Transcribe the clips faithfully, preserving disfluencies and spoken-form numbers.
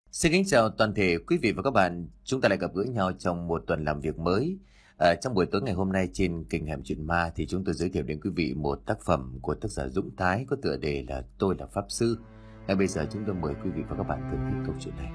Xin kính chào toàn thể quý vị và các bạn. Chúng ta lại gặp gỡ nhau trong một tuần làm việc mới. À, trong buổi tối ngày hôm nay trên kênh Hẻm Chuyện Ma thì chúng tôi giới thiệu đến quý vị một tác phẩm của tác giả Dũng Thái có tựa đề là Tôi là Pháp Sư. Ngay bây giờ chúng tôi mời quý vị và các bạn thưởng thức câu chuyện này.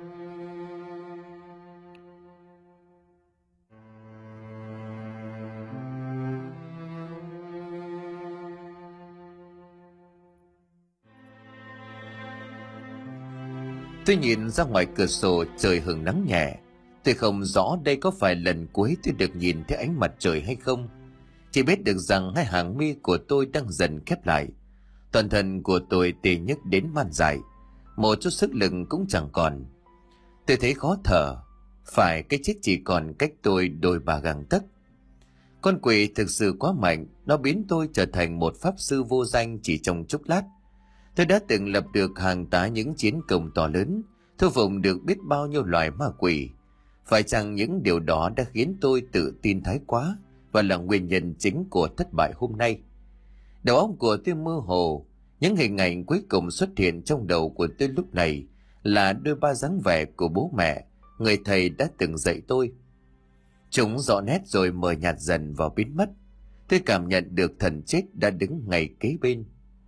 Tôi nhìn ra ngoài cửa sổ, trời hừng nắng nhẹ. Tôi không rõ đây có phải lần cuối tôi được nhìn thấy ánh mặt trời hay không. Chỉ biết được rằng hai hàng mi của tôi đang dần khép lại. Toàn thân của tôi tê nhức đến man dại. Một chút sức lực cũng chẳng còn. Tôi thấy khó thở. Phải, cái chết chỉ còn cách tôi đôi ba gang tấc. Con quỷ thực sự quá mạnh. Nó biến tôi trở thành một pháp sư vô danh chỉ trong chốc lát. Tôi đã từng lập được hàng tá những chiến công to lớn, thu phục được biết bao nhiêu loài ma quỷ. Phải chăng những điều đó đã khiến tôi tự tin thái quá và là nguyên nhân chính của thất bại hôm nay? Đầu óc của tôi mơ hồ, những hình ảnh cuối cùng xuất hiện trong đầu của tôi lúc này là đôi ba dáng vẻ của bố mẹ, người thầy đã từng dạy tôi. Chúng rõ nét rồi mờ nhạt dần và biến mất. Tôi cảm nhận được thần chết đã đứng ngay kế bên.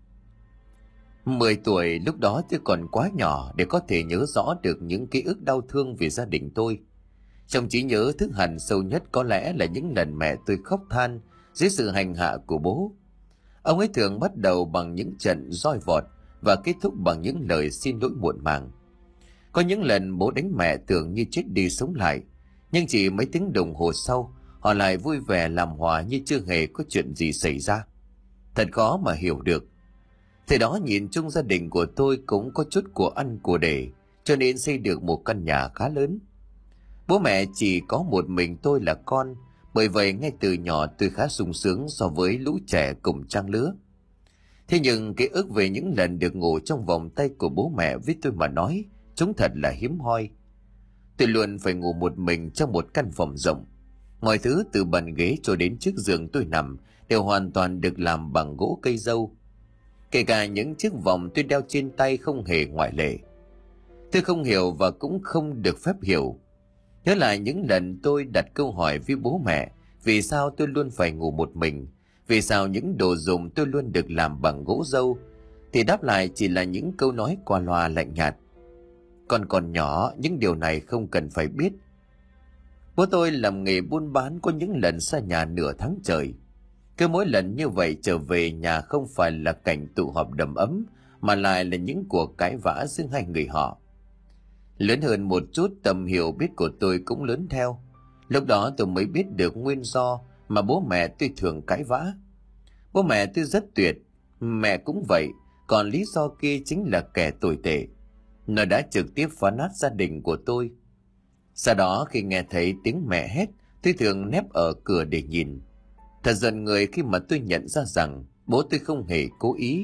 Mười tuổi, lúc đó tôi còn quá nhỏ để có thể nhớ rõ được những ký ức đau thương về gia đình tôi. Trong trí nhớ thứ hằn sâu nhất có lẽ là những lần mẹ tôi khóc than dưới sự hành hạ của bố. Ông ấy thường bắt đầu bằng những trận roi vọt và kết thúc bằng những lời xin lỗi muộn màng. Có những lần bố đánh mẹ tưởng như chết đi sống lại, nhưng chỉ mấy tiếng đồng hồ sau, họ lại vui vẻ làm hòa như chưa hề có chuyện gì xảy ra. Thật khó mà hiểu được. Thời đó nhìn chung gia đình của tôi cũng có chút của ăn của để, cho nên xây được một căn nhà khá lớn. Bố mẹ chỉ có một mình tôi là con, bởi vậy ngay từ nhỏ tôi khá sung sướng so với lũ trẻ cùng trang lứa. Thế nhưng ký ức về những lần được ngủ trong vòng tay của bố mẹ với tôi mà nói, chúng thật là hiếm hoi. Tôi luôn phải ngủ một mình trong một căn phòng rộng. Mọi thứ từ bàn ghế cho đến chiếc giường tôi nằm đều hoàn toàn được làm bằng gỗ cây dâu. Kể cả những chiếc vòng tôi đeo trên tay không hề ngoại lệ. Tôi không hiểu và cũng không được phép hiểu. Nhớ lại những lần tôi đặt câu hỏi với bố mẹ vì sao tôi luôn phải ngủ một mình, vì sao những đồ dùng tôi luôn được làm bằng gỗ dâu, thì đáp lại chỉ là những câu nói qua loa lạnh nhạt. Con còn nhỏ, những điều này không cần phải biết. Bố tôi làm nghề buôn bán, có những lần xa nhà nửa tháng trời. Cứ mỗi lần như vậy trở về nhà không phải là cảnh tụ họp đầm ấm, mà lại là những cuộc cãi vã giữa hai người họ. Lớn hơn một chút, tầm hiểu biết của tôi cũng lớn theo. Lúc đó tôi mới biết được nguyên do mà bố mẹ tôi thường cãi vã. Bố mẹ tôi rất tuyệt, mẹ cũng vậy, còn lý do kia chính là kẻ tồi tệ. Nó đã trực tiếp phá nát gia đình của tôi. Sau đó khi nghe thấy tiếng mẹ hét, tôi thường nép ở cửa để nhìn. Thật giận người khi mà tôi nhận ra rằng bố tôi không hề cố ý.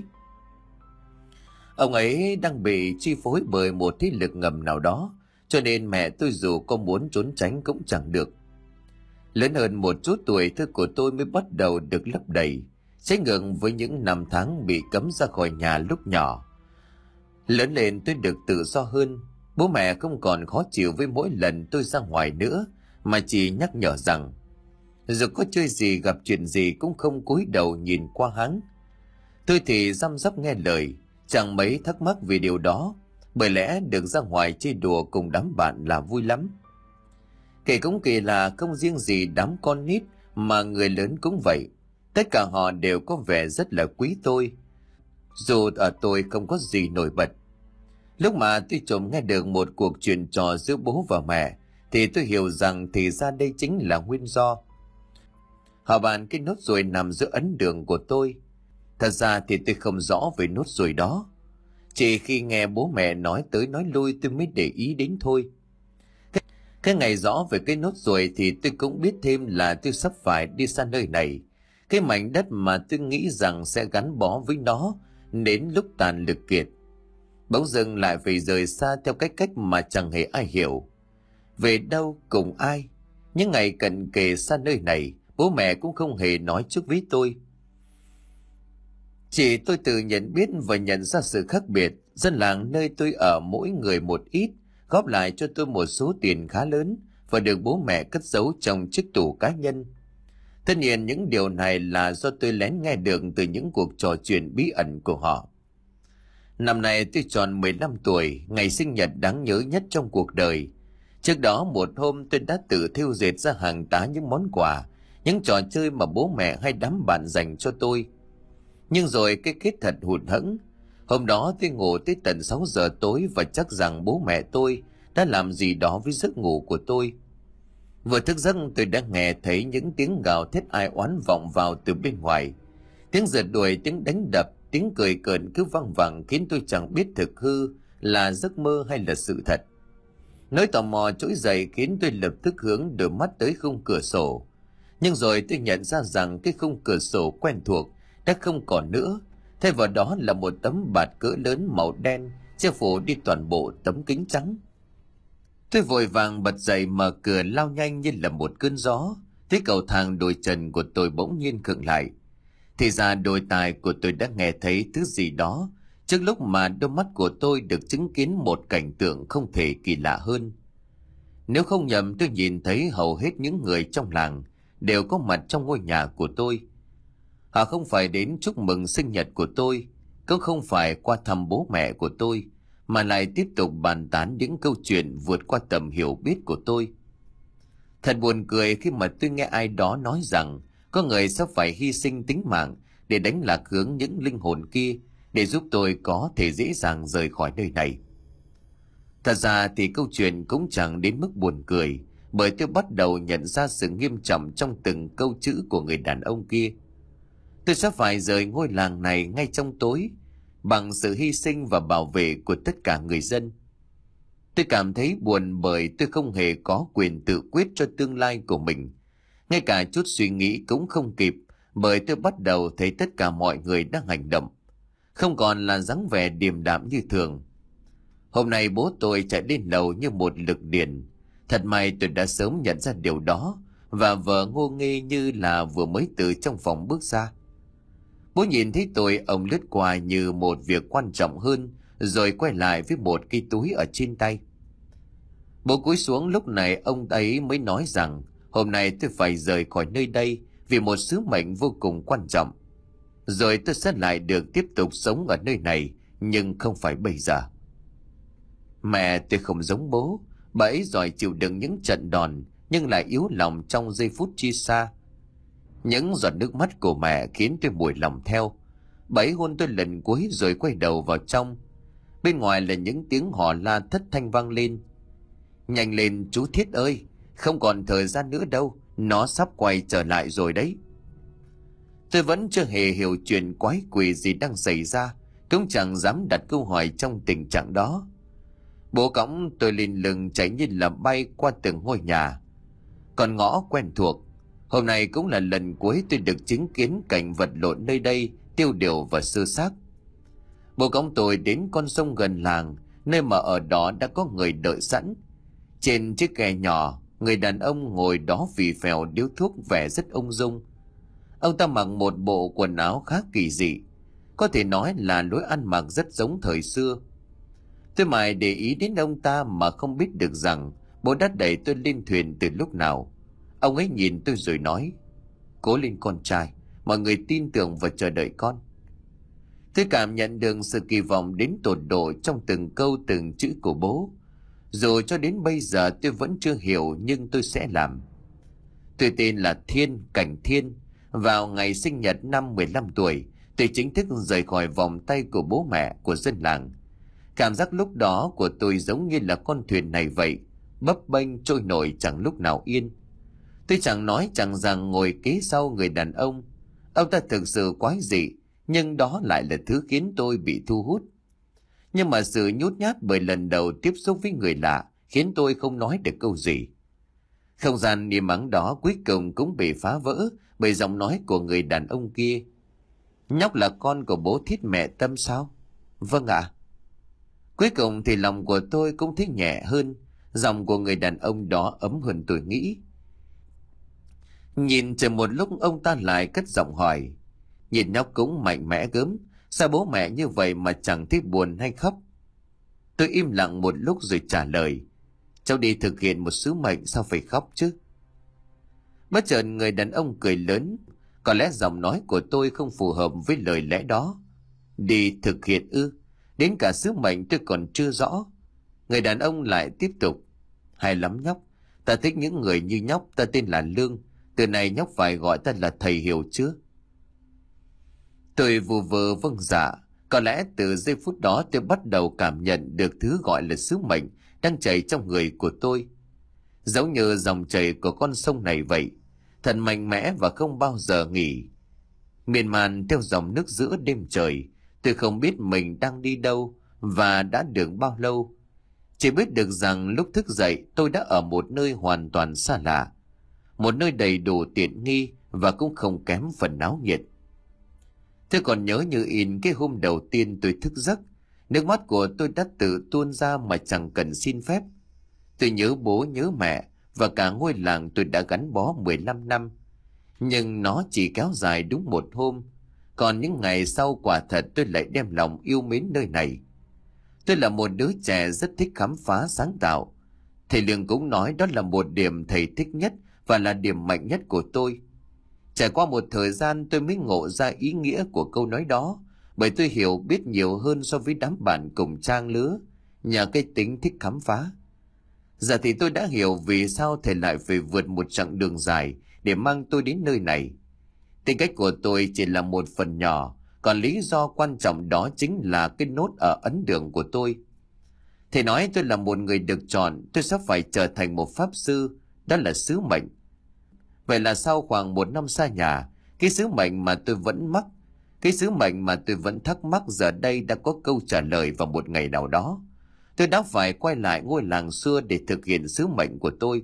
Ông ấy đang bị chi phối bởi một thế lực ngầm nào đó, cho nên mẹ tôi dù có muốn trốn tránh cũng chẳng được. Lớn hơn một chút tuổi, thơ của tôi mới bắt đầu được lấp đầy, trái ngược với những năm tháng bị cấm ra khỏi nhà lúc nhỏ. Lớn lên tôi được tự do hơn, bố mẹ không còn khó chịu với mỗi lần tôi ra ngoài nữa, mà chỉ nhắc nhở rằng dù có chơi gì gặp chuyện gì cũng không cúi đầu nhìn qua hắn. Tôi thì răm rắp nghe lời, chẳng mấy thắc mắc vì điều đó, bởi lẽ được ra ngoài chơi đùa cùng đám bạn là vui lắm. Kể cũng kỳ là không riêng gì đám con nít mà người lớn cũng vậy. Tất cả họ đều có vẻ rất là quý tôi, dù ở tôi không có gì nổi bật. Lúc mà tôi trộm nghe được một cuộc chuyện trò giữa bố và mẹ, thì tôi hiểu rằng thì ra đây chính là nguyên do. Họ bàn cái nốt ruồi nằm giữa ấn đường của tôi. Thật ra thì tôi không rõ về nốt ruồi đó. Chỉ khi nghe bố mẹ nói tới nói lui tôi mới để ý đến thôi. Cái, cái ngày rõ về cái nốt ruồi thì tôi cũng biết thêm là tôi sắp phải đi xa nơi này. Cái mảnh đất mà tôi nghĩ rằng sẽ gắn bó với nó đến lúc tàn lực kiệt. Bỗng dưng lại phải rời xa theo cái cách mà chẳng hề ai hiểu. Về đâu, cùng ai? Những ngày cận kề xa nơi này, bố mẹ cũng không hề nói trước với tôi. Chỉ tôi tự nhận biết và nhận ra sự khác biệt. Dân làng nơi tôi ở mỗi người một ít, góp lại cho tôi một số tiền khá lớn và được bố mẹ cất giấu trong chiếc tủ cá nhân. Tất nhiên những điều này là do tôi lén nghe được từ những cuộc trò chuyện bí ẩn của họ. Năm nay tôi tròn mười lăm tuổi, ngày sinh nhật đáng nhớ nhất trong cuộc đời. Trước đó một hôm tôi đã tự thêu dệt ra hàng tá những món quà, những trò chơi mà bố mẹ hay đám bạn dành cho tôi. Nhưng rồi cái kết thật hụt hẫng. Hôm đó tôi ngủ tới tận sáu giờ tối và chắc rằng bố mẹ tôi đã làm gì đó với giấc ngủ của tôi. Vừa thức giấc tôi đã nghe thấy những tiếng gào thét ai oán vọng vào từ bên ngoài. Tiếng rượt đuổi, tiếng đánh đập, tiếng cười cợt cứ văng vẳng khiến tôi chẳng biết thực hư là giấc mơ hay là sự thật. Nỗi tò mò trỗi dậy khiến tôi lập tức hướng đôi mắt tới khung cửa sổ. Nhưng rồi tôi nhận ra rằng cái khung cửa sổ quen thuộc đã không còn nữa. Thay vào đó là một tấm bạt cỡ lớn màu đen che phủ đi toàn bộ tấm kính trắng. Tôi vội vàng bật dậy mở cửa lao nhanh như là một cơn gió. Thấy cầu thang đồi trần của tôi bỗng nhiên khựng lại. Thì ra đôi tai của tôi đã nghe thấy thứ gì đó trước lúc mà đôi mắt của tôi được chứng kiến một cảnh tượng không thể kỳ lạ hơn. Nếu không nhầm, tôi nhìn thấy hầu hết những người trong làng đều có mặt trong ngôi nhà của tôi. Họ không phải đến chúc mừng sinh nhật của tôi, cũng không phải qua thăm bố mẹ của tôi, mà lại tiếp tục bàn tán những câu chuyện vượt qua tầm hiểu biết của tôi. Thật buồn cười khi mà tôi nghe ai đó nói rằng có người sẽ phải hy sinh tính mạng để đánh lạc hướng những linh hồn kia, để giúp tôi có thể dễ dàng rời khỏi nơi này. Thật ra thì câu chuyện cũng chẳng đến mức buồn cười, bởi tôi bắt đầu nhận ra sự nghiêm trọng trong từng câu chữ của người đàn ông kia. Tôi sẽ phải rời ngôi làng này ngay trong tối, bằng sự hy sinh và bảo vệ của tất cả người dân. Tôi cảm thấy buồn bởi tôi không hề có quyền tự quyết cho tương lai của mình. Ngay cả chút suy nghĩ cũng không kịp, bởi tôi bắt đầu thấy tất cả mọi người đang hành động, không còn là dáng vẻ điềm đạm như thường. Hôm nay bố tôi chạy lên lầu như một lực điện. Thật may tôi đã sớm nhận ra điều đó, và vợ ngô nghê như là vừa mới từ trong phòng bước ra. Bố nhìn thấy tôi, ông lướt qua như một việc quan trọng hơn, rồi quay lại với một cái túi ở trên tay. Bố cúi xuống, lúc này ông ấy mới nói rằng hôm nay tôi phải rời khỏi nơi đây vì một sứ mệnh vô cùng quan trọng. Rồi tôi sẽ lại được tiếp tục sống ở nơi này, nhưng không phải bây giờ. Mẹ tôi không giống bố, bà ấy giỏi chịu đựng những trận đòn, nhưng lại yếu lòng trong giây phút chia xa. Những giọt nước mắt của mẹ khiến tôi mùi lòng theo. Bà ấy hôn tôi lần cuối rồi quay đầu vào trong. Bên ngoài là những tiếng hò la thất thanh vang lên. Nhanh lên chú Thiết ơi, không còn thời gian nữa đâu, nó sắp quay trở lại rồi đấy. Tôi vẫn chưa hề hiểu chuyện quái quỷ gì đang xảy ra, cũng chẳng dám đặt câu hỏi trong tình trạng đó. Bố cõng tôi lên lưng chạy như là bay qua từng ngôi nhà. Còn ngõ quen thuộc, hôm nay cũng là lần cuối tôi được chứng kiến cảnh vật lộn nơi đây tiêu điều và sơ xác. Bố cõng tôi đến con sông gần làng, nơi mà ở đó đã có người đợi sẵn. Trên chiếc ghe nhỏ, người đàn ông ngồi đó phì phèo điếu thuốc, vẻ rất ung dung. Ông ta mặc một bộ quần áo khá kỳ dị, có thể nói là lối ăn mặc rất giống thời xưa. Tôi mãi để ý đến ông ta mà không biết được rằng bố đã đẩy tôi lên thuyền từ lúc nào. Ông ấy nhìn tôi rồi nói: "Cố lên con trai, mọi người tin tưởng và chờ đợi con." Tôi cảm nhận được sự kỳ vọng đến tột độ trong từng câu từng chữ của bố. Dù cho đến bây giờ tôi vẫn chưa hiểu, nhưng tôi sẽ làm. Tôi tên là Thiên, Cảnh Thiên. Vào ngày sinh nhật năm mười lăm tuổi, tôi chính thức rời khỏi vòng tay của bố mẹ, của dân làng. Cảm giác lúc đó của tôi giống như là con thuyền này vậy, bấp bênh trôi nổi chẳng lúc nào yên. Tôi chẳng nói chẳng rằng ngồi kế sau người đàn ông. Ông ta thực sự quái dị, nhưng đó lại là thứ khiến tôi bị thu hút. Nhưng mà sự nhút nhát bởi lần đầu tiếp xúc với người lạ khiến tôi không nói được câu gì. Không gian im ắng đó cuối cùng cũng bị phá vỡ bởi giọng nói của người đàn ông kia. "Nhóc là con của bố Thiết mẹ Tâm sao?" "Vâng ạ." Cuối cùng thì lòng của tôi cũng thấy nhẹ hơn. Giọng của người đàn ông đó ấm hơn tôi nghĩ. Nhìn chờ một lúc, ông ta lại cất giọng hỏi: "Nhìn nhóc cũng mạnh mẽ gớm, sao bố mẹ như vậy mà chẳng thấy buồn hay khóc?" Tôi im lặng một lúc rồi trả lời. Cháu đi thực hiện một sứ mệnh, sao phải khóc chứ? Bất chợt người đàn ông cười lớn. Có lẽ giọng nói của tôi không phù hợp với lời lẽ đó. Đi thực hiện ư? Đến cả sứ mệnh tôi còn chưa rõ. Người đàn ông lại tiếp tục. Hay lắm nhóc. Ta thích những người như nhóc. Ta tên là Lương. Từ này nhóc phải gọi ta là thầy, hiểu chưa? Tôi vù vờ vâng dạ. Có lẽ từ giây phút đó tôi bắt đầu cảm nhận được thứ gọi là sứ mệnh đang chảy trong người của tôi. Giống như dòng chảy của con sông này vậy. Thật mạnh mẽ và không bao giờ nghỉ. Miên man theo dòng nước giữa đêm trời. Tôi không biết mình đang đi đâu và đã được bao lâu. Chỉ biết được rằng lúc thức dậy tôi đã ở một nơi hoàn toàn xa lạ. Một nơi đầy đủ tiện nghi và cũng không kém phần náo nhiệt. Tôi còn nhớ như in cái hôm đầu tiên tôi thức giấc. Nước mắt của tôi đã tự tuôn ra mà chẳng cần xin phép. Tôi nhớ bố, nhớ mẹ và cả ngôi làng tôi đã gắn bó mười lăm năm. Nhưng nó chỉ kéo dài đúng một hôm. Còn những ngày sau quả thật tôi lại đem lòng yêu mến nơi này. Tôi là một đứa trẻ rất thích khám phá sáng tạo. Thầy Lương cũng nói đó là một điểm thầy thích nhất và là điểm mạnh nhất của tôi. Trải qua một thời gian tôi mới ngộ ra ý nghĩa của câu nói đó, bởi tôi hiểu biết nhiều hơn so với đám bạn cùng trang lứa, nhà cái tính thích khám phá. Giờ thì tôi đã hiểu vì sao thầy lại phải vượt một chặng đường dài để mang tôi đến nơi này. Tính cách của tôi chỉ là một phần nhỏ, còn lý do quan trọng đó chính là cái nốt ở ấn đường của tôi. Thầy nói tôi là một người được chọn, tôi sẽ phải trở thành một pháp sư, đó là sứ mệnh. Vậy là sau khoảng một năm xa nhà, cái sứ mệnh mà tôi vẫn mắc, cái sứ mệnh mà tôi vẫn thắc mắc giờ đây đã có câu trả lời vào một ngày nào đó. Tôi đã phải quay lại ngôi làng xưa để thực hiện sứ mệnh của tôi.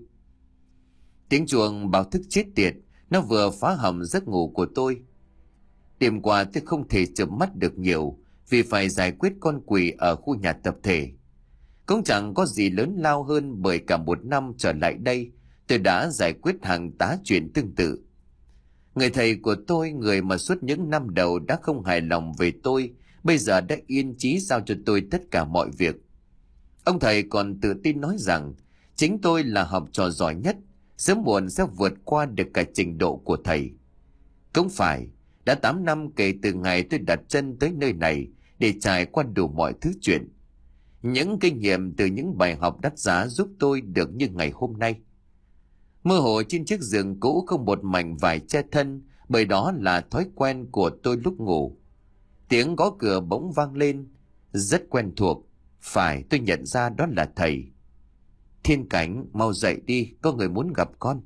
Tiếng chuông báo thức chết tiệt, nó vừa phá hỏng giấc ngủ của tôi. Đêm qua tôi không thể chợp mắt được nhiều vì phải giải quyết con quỷ ở khu nhà tập thể. Cũng chẳng có gì lớn lao hơn bởi cả một năm trở lại đây tôi đã giải quyết hàng tá chuyện tương tự. Người thầy của tôi, người mà suốt những năm đầu đã không hài lòng về tôi, bây giờ đã yên chí giao cho tôi tất cả mọi việc. Ông thầy còn tự tin nói rằng chính tôi là học trò giỏi nhất, sớm muộn sẽ vượt qua được cả trình độ của thầy. Cũng phải, đã tám năm kể từ ngày tôi đặt chân tới nơi này để trải qua đủ mọi thứ chuyện. Những kinh nghiệm từ những bài học đắt giá giúp tôi được như ngày hôm nay. Mơ hồ trên chiếc giường cũ không một mảnh vải che thân, bởi đó là thói quen của tôi lúc ngủ. Tiếng gõ cửa bỗng vang lên, rất quen thuộc. Phải, tôi nhận ra đó là thầy. Thiên Cảnh, mau dậy đi, có người muốn gặp con.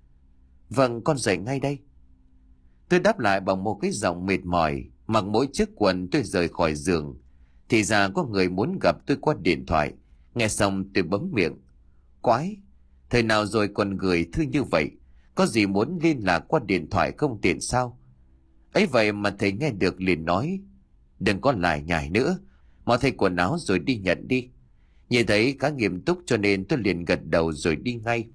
Vâng, con dậy ngay đây. Tôi đáp lại bằng một cái giọng mệt mỏi, mặc mỗi chiếc quần tôi rời khỏi giường. Thì ra có người muốn gặp tôi qua điện thoại. Nghe xong tôi bấm miệng. Quái, thời nào rồi còn gửi thư như vậy? Có gì muốn liên lạc qua điện thoại không tiện sao? Ấy vậy mà thầy nghe được liền nói. Đừng có lải nhải nữa, mau thay quần áo rồi đi nhận đi. Nhìn thấy khá nghiêm túc cho nên tôi liền gật đầu rồi đi ngay.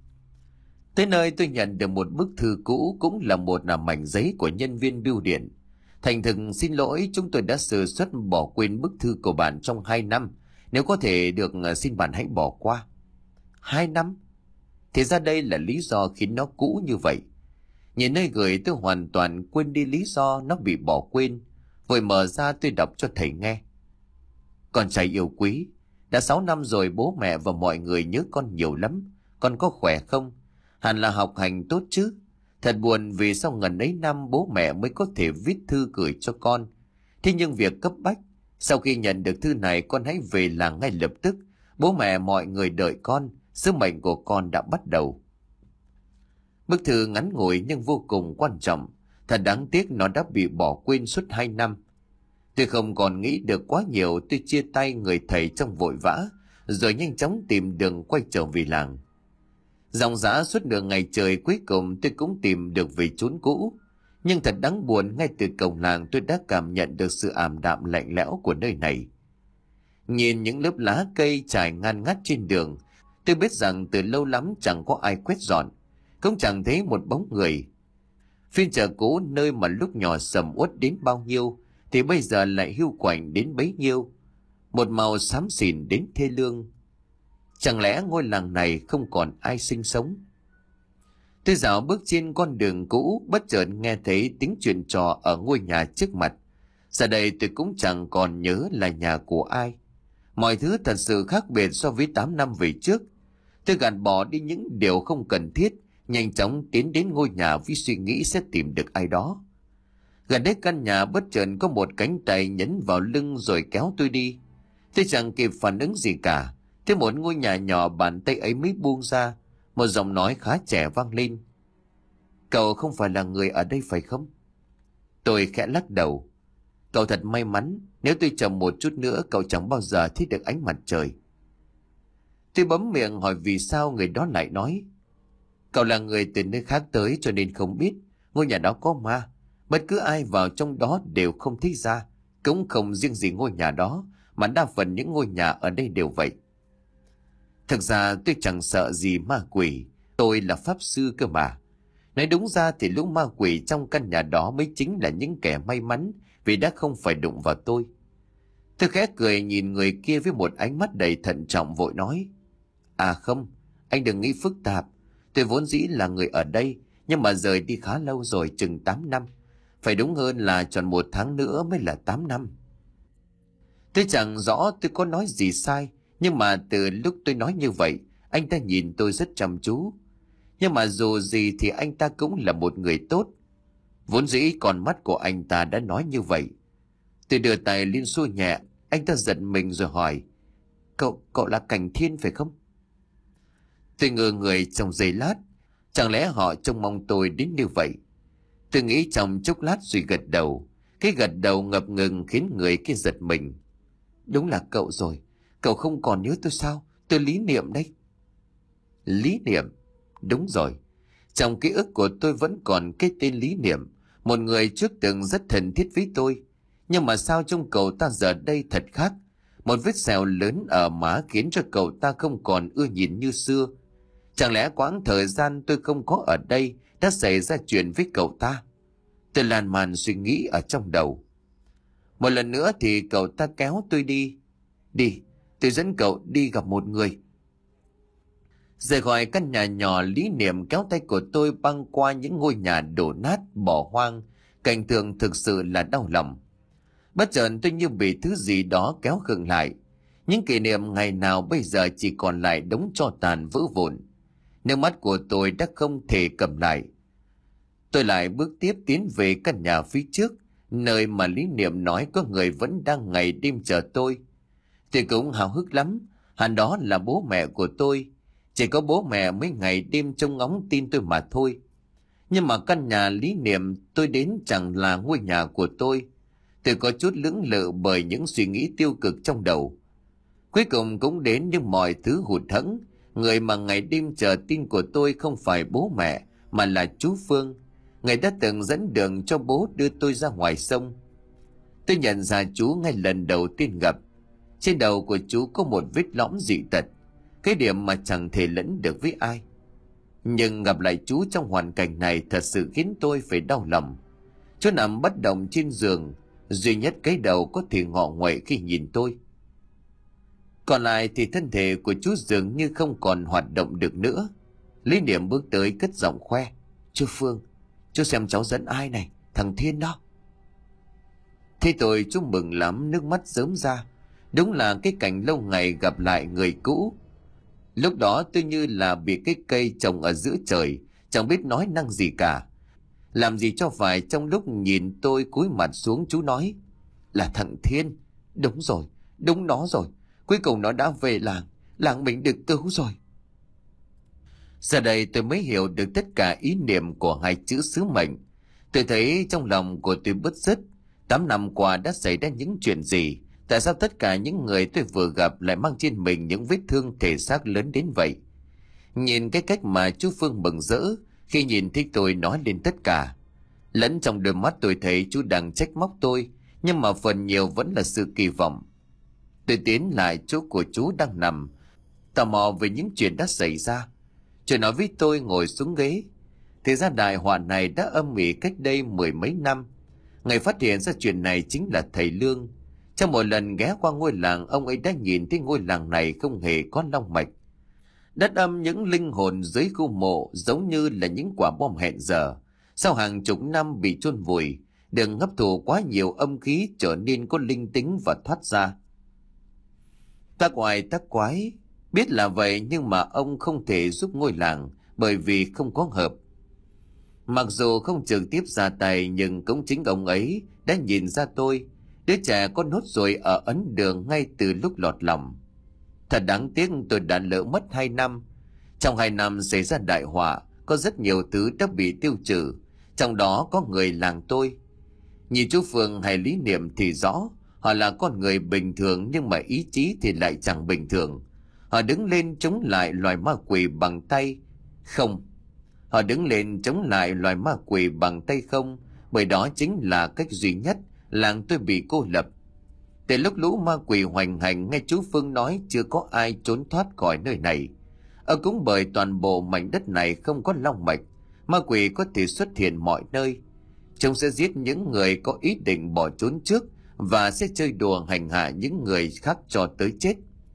Tới nơi tôi nhận được một bức thư cũ, cũng là một là mảnh giấy của nhân viên bưu điện. Thành thực xin lỗi, chúng tôi đã sơ suất bỏ quên bức thư của bạn trong hai năm. Nếu có thể được xin bạn hãy bỏ qua. Hai năm? Thì ra đây là lý do khiến nó cũ như vậy. Nhìn nơi gửi tôi hoàn toàn quên đi lý do nó bị bỏ quên. Vội mở ra tôi đọc cho thầy nghe. Con trai yêu quý, đã sáu năm rồi bố mẹ và mọi người nhớ con nhiều lắm. Con có khỏe không? Hẳn là học hành tốt chứ. Thật buồn vì sau ngần ấy năm bố mẹ mới có thể viết thư gửi cho con. Thế nhưng việc cấp bách, sau khi nhận được thư này con hãy về làng ngay lập tức. Bố mẹ mọi người đợi con, sứ mệnh của con đã bắt đầu. Bức thư ngắn ngủi nhưng vô cùng quan trọng. Thật đáng tiếc nó đã bị bỏ quên suốt hai năm. Tôi không còn nghĩ được quá nhiều, tôi chia tay người thầy trong vội vã, rồi nhanh chóng tìm đường quay trở về làng. Dòng dã suốt nửa ngày trời cuối cùng tôi cũng tìm được về chốn cũ. Nhưng thật đáng buồn, ngay từ cổng làng tôi đã cảm nhận được sự ảm đạm lạnh lẽo của nơi này. Nhìn những lớp lá cây trải ngăn ngắt trên đường, tôi biết rằng từ lâu lắm chẳng có ai quét dọn, cũng chẳng thấy một bóng người. Phiên chợ cũ nơi mà lúc nhỏ sầm uất đến bao nhiêu thì bây giờ lại hiu quạnh đến bấy nhiêu. một màu xám xỉn đến thê lương. Chẳng lẽ ngôi làng này không còn ai sinh sống? Tôi dạo bước trên con đường cũ, bất chợt nghe thấy tiếng chuyện trò ở ngôi nhà trước mặt. Giờ đây tôi cũng chẳng còn nhớ là nhà của ai. Mọi thứ thật sự khác biệt so với tám năm về trước. Tôi gạt bỏ đi những điều không cần thiết, nhanh chóng tiến đến ngôi nhà với suy nghĩ sẽ tìm được ai đó. Gần đến căn nhà, bất chợt có một cánh tay nhấn vào lưng rồi kéo tôi đi. Tôi chẳng kịp phản ứng gì cả. Thế một ngôi nhà nhỏ, bàn tay ấy mới buông ra. Một giọng nói khá trẻ vang lên. Cậu không phải là người ở đây phải không? Tôi khẽ lắc đầu. Cậu thật may mắn, nếu tôi chậm một chút nữa cậu chẳng bao giờ thấy được ánh mặt trời. Tôi bấm miệng hỏi vì sao người đó lại nói. Cậu là người từ nơi khác tới cho nên không biết. Ngôi nhà đó có ma. Bất cứ ai vào trong đó đều không thấy ra. Cũng không riêng gì ngôi nhà đó, mà đa phần những ngôi nhà ở đây đều vậy. Thực ra tôi chẳng sợ gì ma quỷ. Tôi là pháp sư cơ mà. Nói đúng ra thì lũ ma quỷ trong căn nhà đó mới chính là những kẻ may mắn vì đã không phải đụng vào tôi. Tôi khẽ cười nhìn người kia với một ánh mắt đầy thận trọng, vội nói. À không, anh đừng nghĩ phức tạp. Tôi vốn dĩ là người ở đây, nhưng mà rời đi khá lâu rồi, chừng tám năm. Phải đúng hơn là tròn một tháng nữa mới là tám năm. Tôi chẳng rõ tôi có nói gì sai, nhưng mà từ lúc tôi nói như vậy, anh ta nhìn tôi rất chăm chú. Nhưng mà dù gì thì anh ta cũng là một người tốt. Vốn dĩ con mắt của anh ta đã nói như vậy. Tôi đưa tay lên xua nhẹ, anh ta giật mình rồi hỏi. Cậu, cậu là Cảnh Thiên phải không? Tôi ngơ người trong giây lát. Chẳng lẽ họ trông mong tôi đến như vậy? Tôi nghĩ trong chốc lát rồi gật đầu. Cái gật đầu ngập ngừng khiến người kia giật mình. Đúng là cậu rồi. Cậu không còn nhớ tôi sao? Tôi Lý Niệm đấy. Lý Niệm? Đúng rồi. Trong ký ức của tôi vẫn còn cái tên Lý Niệm, một người trước từng rất thân thiết với tôi. Nhưng mà sao trông cậu ta giờ đây thật khác. Một vết sẹo lớn ở má khiến cho cậu ta không còn ưa nhìn như xưa. Chẳng lẽ quãng thời gian tôi không có ở đây đã xảy ra chuyện với cậu ta? Tôi lan man suy nghĩ ở trong đầu. Một lần nữa thì cậu ta kéo tôi đi. Đi, tôi dẫn cậu đi gặp một người. Rời khỏi căn nhà nhỏ, Lý Niệm kéo tay của tôi băng qua những ngôi nhà đổ nát, bỏ hoang. Cảnh tượng thực sự là đau lòng. Bất chợt tôi như bị thứ gì đó kéo khựng lại. Những kỷ niệm ngày nào bây giờ chỉ còn lại đống tro tàn vỡ vụn. Nước mắt của tôi đã không thể cầm lại. Tôi lại bước tiếp tiến về căn nhà phía trước, nơi mà Lý Niệm nói có người vẫn đang ngày đêm chờ tôi. Tôi cũng háo hức lắm, hẳn đó là bố mẹ của tôi. Chỉ có bố mẹ mấy ngày đêm trông ngóng tin tôi mà thôi. Nhưng mà căn nhà Lý Niệm tôi đến chẳng là ngôi nhà của tôi. Tôi có chút lưỡng lự bởi những suy nghĩ tiêu cực trong đầu. Cuối cùng cũng đến, nhưng mọi thứ hụt hẫng. Người mà ngày đêm chờ tin của tôi không phải bố mẹ, mà là chú Phương. Người đã từng dẫn đường cho bố đưa tôi ra ngoài sông. Tôi nhận ra chú ngay lần đầu tiên gặp. Trên đầu của chú có một vết lõm dị tật, cái điểm mà chẳng thể lẫn được với ai. Nhưng gặp lại chú trong hoàn cảnh này thật sự khiến tôi phải đau lòng. Chú nằm bất động trên giường, duy nhất cái đầu có thể ngọ nguậy khi nhìn tôi. Còn lại thì thân thể của chú dường như không còn hoạt động được nữa. Lý Niệm bước tới cất giọng khoe. Chú Phương, chú xem cháu dẫn ai này, thằng Thiên đó. Thế tôi chú mừng lắm, nước mắt rớm ra. Đúng là cái cảnh lâu ngày gặp lại người cũ. Lúc đó tôi như là bị cái cây trồng ở giữa trời, chẳng biết nói năng gì cả. Làm gì cho phải trong lúc nhìn tôi cúi mặt xuống, chú nói. Là thằng Thiên. Đúng rồi, đúng nó rồi. Cuối cùng nó đã về làng, làng mình được cứu rồi. Giờ đây tôi mới hiểu được tất cả ý niệm của hai chữ sứ mệnh. Tôi thấy trong lòng của tôi bứt rứt. Tám năm qua đã xảy ra những chuyện gì? Tại sao tất cả những người tôi vừa gặp lại mang trên mình những vết thương thể xác lớn đến vậy? Nhìn cái cách mà chú Phương mừng rỡ khi nhìn thấy tôi nói lên tất cả. Lẫn trong đôi mắt tôi thấy chú đang trách móc tôi, nhưng mà phần nhiều vẫn là sự kỳ vọng. Tôi tiến lại chỗ của chú đang nằm, tò mò về những chuyện đã xảy ra. Chú nói với tôi ngồi xuống ghế. Thì ra đại họa này đã âm ỉ cách đây mười mấy năm. Ngày phát hiện ra chuyện này chính là thầy Lương. Trong một lần ghé qua ngôi làng, ông ấy đã nhìn thấy ngôi làng này không hề có long mạch. Đất âm những linh hồn dưới khu mộ giống như là những quả bom hẹn giờ. Sau hàng chục năm bị chôn vùi, đừng hấp thụ quá nhiều âm khí trở nên có linh tính và thoát ra. Ta oai tác quái, biết là vậy nhưng mà ông không thể giúp ngôi làng bởi vì không có hợp. Mặc dù không trực tiếp ra tay nhưng cũng chính ông ấy đã nhìn ra tôi, đứa trẻ có nốt ruồi ở ấn đường ngay từ lúc lọt lòng. Thật đáng tiếc tôi đã lỡ mất hai năm. Trong hai năm xảy ra đại họa, có rất nhiều thứ đã bị tiêu trừ, trong đó có người làng tôi. Nhìn chú Phương hay Lý Niệm thì rõ, họ là con người bình thường nhưng mà ý chí thì lại chẳng bình thường. Họ đứng lên chống lại loài ma quỷ bằng tay không. Họ đứng lên chống lại loài ma quỷ bằng tay không, bởi đó chính là cách duy nhất làng tôi bị cô lập. Từ lúc lũ ma quỷ hoành hành, nghe chú Phương nói chưa có ai trốn thoát khỏi nơi này. Ở cũng bởi toàn bộ mảnh đất này không có long mạch, ma quỷ có thể xuất hiện mọi nơi. Chúng sẽ giết những người có ý định bỏ trốn trước và sẽ chơi đùa hành hạ những người khác cho tới chết.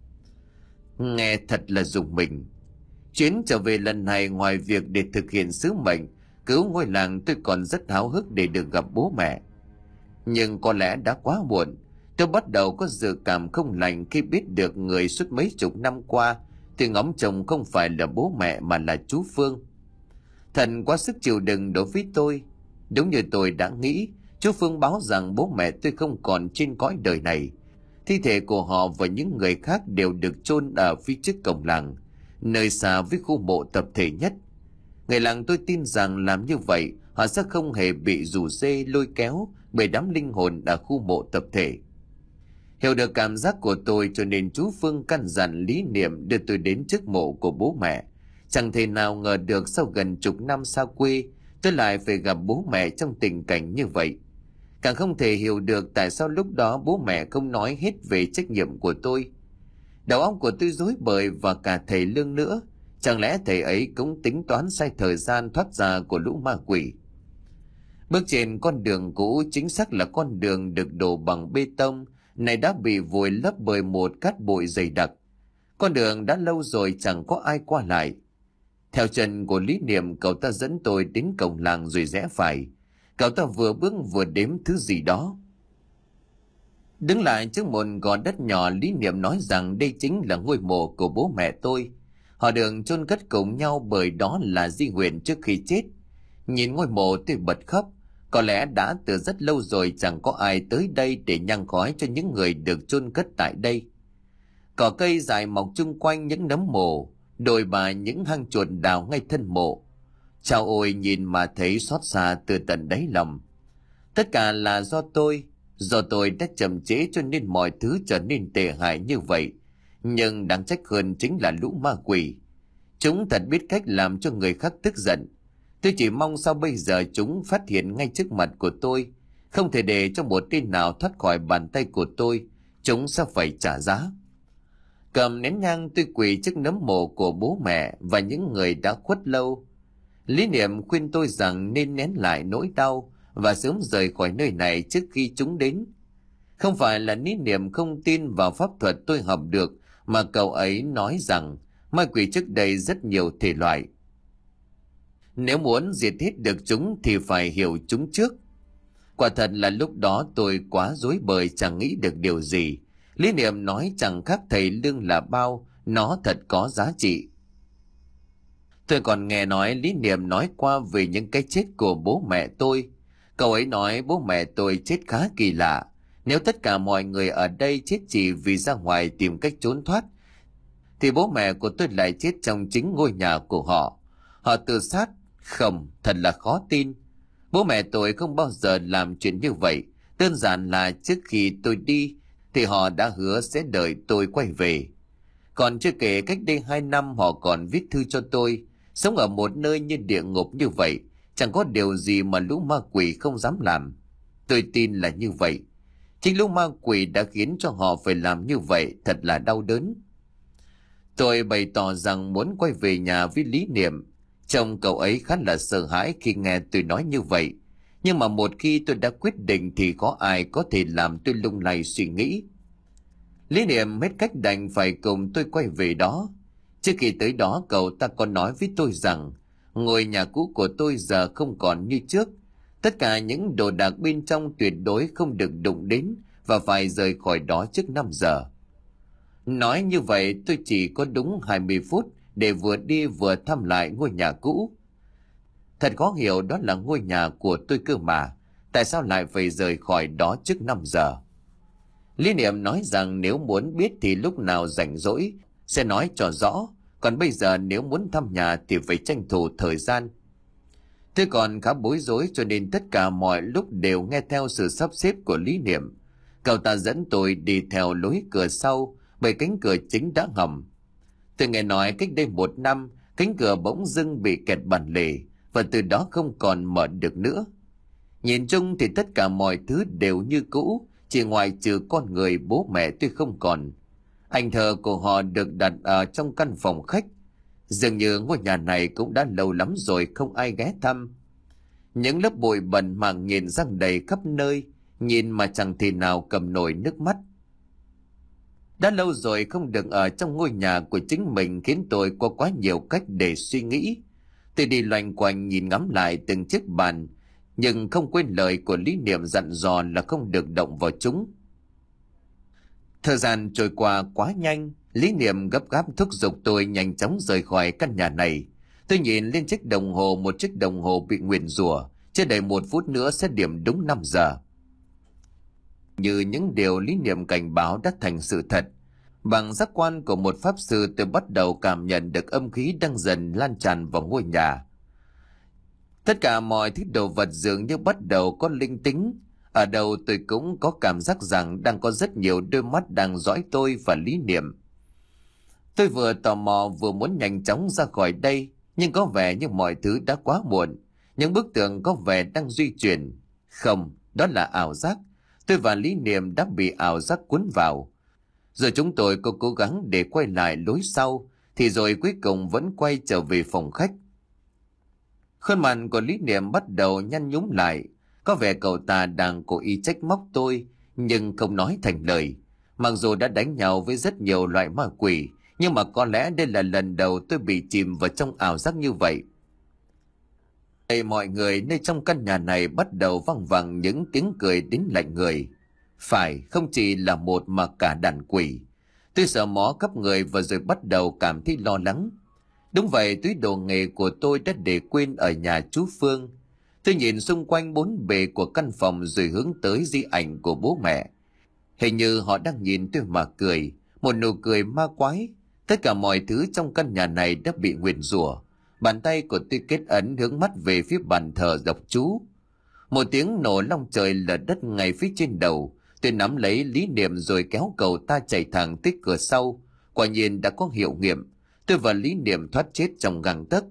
Nghe thật là rùng mình. Chuyến trở về lần này, ngoài việc để thực hiện sứ mệnh cứu ngôi làng, tôi còn rất háo hức để được gặp bố mẹ. Nhưng có lẽ đã quá muộn. Tôi bắt đầu có dự cảm không lành khi biết được người suốt mấy chục năm qua tôi ngóng chồng không phải là bố mẹ mà là chú Phương. Thật quá sức chịu đựng đối với tôi. Đúng như tôi đã nghĩ, chú Phương báo rằng bố mẹ tôi không còn trên cõi đời này. Thi thể của họ và những người khác đều được chôn ở phía trước cổng làng, nơi xa với khu mộ tập thể nhất. Người làng tôi tin rằng làm như vậy họ sẽ không hề bị rủ dê lôi kéo bởi đám linh hồn ở khu mộ tập thể. Hiểu được cảm giác của tôi cho nên chú Phương căn dặn Lý Niệm đưa tôi đến trước mộ của bố mẹ. Chẳng thể nào ngờ được sau gần chục năm xa quê, tôi lại phải gặp bố mẹ trong tình cảnh như vậy. Càng không thể hiểu được tại sao lúc đó bố mẹ không nói hết về trách nhiệm của tôi. Đầu óc của tôi rối bời và cả thầy Lương nữa. Chẳng lẽ thầy ấy cũng tính toán sai thời gian thoát ra của lũ ma quỷ? Bước trên con đường cũ, chính xác là con đường được đổ bằng bê tông, này đã bị vùi lấp bởi một cát bụi dày đặc. Con đường đã lâu rồi chẳng có ai qua lại. Theo chân của Lý Niệm, cậu ta dẫn tôi đến cổng làng rồi rẽ phải. Cậu ta vừa bước vừa đếm thứ gì đó. Đứng lại trước một gò đất nhỏ, Lý Niệm nói rằng đây chính là ngôi mộ của bố mẹ tôi. Họ được chôn cất cùng nhau bởi đó là di nguyện trước khi chết. Nhìn ngôi mộ tôi bật khóc. Có lẽ đã từ rất lâu rồi chẳng có ai tới đây để nhang khói cho những người được chôn cất tại đây. Cỏ cây dài mọc chung quanh những nấm mộ, đồi bà những hang chuột đào ngay thân mộ. Chao ôi, nhìn mà thấy xót xa từ tận đáy lòng. Tất cả là do tôi, do tôi đã chậm trễ cho nên mọi thứ trở nên tệ hại như vậy. Nhưng đáng trách hơn chính là lũ ma quỷ. Chúng thật biết cách làm cho người khác tức giận. Tôi chỉ mong sao bây giờ chúng phát hiện ngay trước mặt của tôi. Không thể để cho một tên nào thoát khỏi bàn tay của tôi. Chúng sẽ phải trả giá. Cầm nén nhang, tôi quỳ trước nấm mộ của bố mẹ và những người đã khuất lâu. Lý Niệm khuyên tôi rằng nên nén lại nỗi đau và sớm rời khỏi nơi này trước khi chúng đến. Không phải là Lý Niệm không tin vào pháp thuật tôi học được, mà cậu ấy nói rằng ma quỷ trước đây rất nhiều thể loại. Nếu muốn diệt hết được chúng thì phải hiểu chúng trước. Quả thật là lúc đó tôi quá rối bời, chẳng nghĩ được điều gì. Lý Niệm nói chẳng khác thầy Lương là bao, nó thật có giá trị. Tôi còn nghe nói Lý Niệm nói qua về những cái chết của bố mẹ tôi. Cậu ấy nói bố mẹ tôi chết khá kỳ lạ. Nếu tất cả mọi người ở đây chết chỉ vì ra ngoài tìm cách trốn thoát, thì bố mẹ của tôi lại chết trong chính ngôi nhà của họ. Họ tự sát? Không, thật là khó tin. Bố mẹ tôi không bao giờ làm chuyện như vậy. Đơn giản là trước khi tôi đi thì họ đã hứa sẽ đợi tôi quay về. Còn chưa kể cách đây hai năm họ còn viết thư cho tôi. Sống ở một nơi như địa ngục như vậy, chẳng có điều gì mà lũ ma quỷ không dám làm. Tôi tin là như vậy. Chính lũ ma quỷ đã khiến cho họ phải làm như vậy, thật là đau đớn. Tôi bày tỏ rằng muốn quay về nhà với Lý Niệm. Chồng cậu ấy khá là sợ hãi khi nghe tôi nói như vậy. Nhưng mà một khi tôi đã quyết định thì có ai có thể làm tôi lung lay suy nghĩ. Lý Niệm hết cách đành phải cùng tôi quay về đó. Trước khi tới đó, cậu ta còn nói với tôi rằng ngôi nhà cũ của tôi giờ không còn như trước. Tất cả những đồ đạc bên trong tuyệt đối không được đụng đến và phải rời khỏi đó trước năm giờ. Nói như vậy tôi chỉ có đúng hai mươi phút để vừa đi vừa thăm lại ngôi nhà cũ. Thật khó hiểu, đó là ngôi nhà của tôi cơ mà. Tại sao lại phải rời khỏi đó trước năm giờ? Lý Niệm nói rằng nếu muốn biết thì lúc nào rảnh rỗi sẽ nói cho rõ. Còn bây giờ nếu muốn thăm nhà thì phải tranh thủ thời gian. Tôi còn khá bối rối cho nên tất cả mọi lúc đều nghe theo sự sắp xếp của Lý Niệm. Cậu ta dẫn tôi đi theo lối cửa sau bởi cánh cửa chính đã hầm. Tôi nghe nói cách đây một năm cánh cửa bỗng dưng bị kẹt bản lề và từ đó không còn mở được nữa. Nhìn chung thì tất cả mọi thứ đều như cũ, chỉ ngoài trừ con người bố mẹ tôi không còn. Ảnh thờ của họ được đặt ở trong căn phòng khách. Dường như ngôi nhà này cũng đã lâu lắm rồi không ai ghé thăm. Những lớp bụi bẩn màng nhìn răng đầy khắp nơi, nhìn mà chẳng thể nào cầm nổi nước mắt. Đã lâu rồi không được ở trong ngôi nhà của chính mình khiến tôi có quá nhiều cách để suy nghĩ. Tôi đi loanh quanh nhìn ngắm lại từng chiếc bàn, nhưng không quên lời của Lý Niệm dặn dò là không được động vào chúng. Thời gian trôi qua quá nhanh, Lý Niệm gấp gáp thúc giục tôi nhanh chóng rời khỏi căn nhà này. Tôi nhìn lên chiếc đồng hồ, một chiếc đồng hồ bị nguyền rủa, chưa đầy một phút nữa sẽ điểm đúng năm giờ. Như những điều Lý Niệm cảnh báo đã thành sự thật. Bằng giác quan của một pháp sư, tôi bắt đầu cảm nhận được âm khí đang dần lan tràn vào ngôi nhà. Tất cả mọi thứ đồ vật dường như bắt đầu có linh tính. Ở đâu tôi cũng có cảm giác rằng đang có rất nhiều đôi mắt đang dõi tôi và Lý Niệm. Tôi vừa tò mò vừa muốn nhanh chóng ra khỏi đây, nhưng có vẻ như mọi thứ đã quá muộn. Những bức tường có vẻ đang di chuyển. Không, đó là ảo giác. Tôi và Lý Niệm đã bị ảo giác cuốn vào. Rồi chúng tôi có cố gắng để quay lại lối sau, thì rồi cuối cùng vẫn quay trở về phòng khách. Khuôn mặt của Lý Niệm bắt đầu nhăn nhúm lại. Có vẻ cậu ta đang cố ý trách móc tôi, nhưng không nói thành lời. Mặc dù đã đánh nhau với rất nhiều loại ma quỷ, nhưng mà có lẽ đây là lần đầu tôi bị chìm vào trong ảo giác như vậy. Hey, mọi người nơi trong căn nhà này bắt đầu văng vẳng những tiếng cười đến lạnh người. Phải, không chỉ là một mà cả đàn quỷ. Tôi sợ mó khắp người và rồi bắt đầu cảm thấy lo lắng. Đúng vậy, túi đồ nghề của tôi đã để quên ở nhà chú Phương. Tôi nhìn xung quanh bốn bề của căn phòng rồi hướng tới di ảnh của bố mẹ. Hình như họ đang nhìn tôi mà cười, một nụ cười ma quái. Tất cả mọi thứ trong căn nhà này đã bị nguyền rủa. Bàn tay của tôi kết ấn hướng mắt về phía bàn thờ đọc chú. Một tiếng nổ long trời lở đất ngay phía trên đầu. Tôi nắm lấy Lý Niệm rồi kéo cậu ta chạy thẳng tới cửa sau. Quả nhiên đã có hiệu nghiệm. Tôi và Lý Niệm thoát chết trong gang tấc.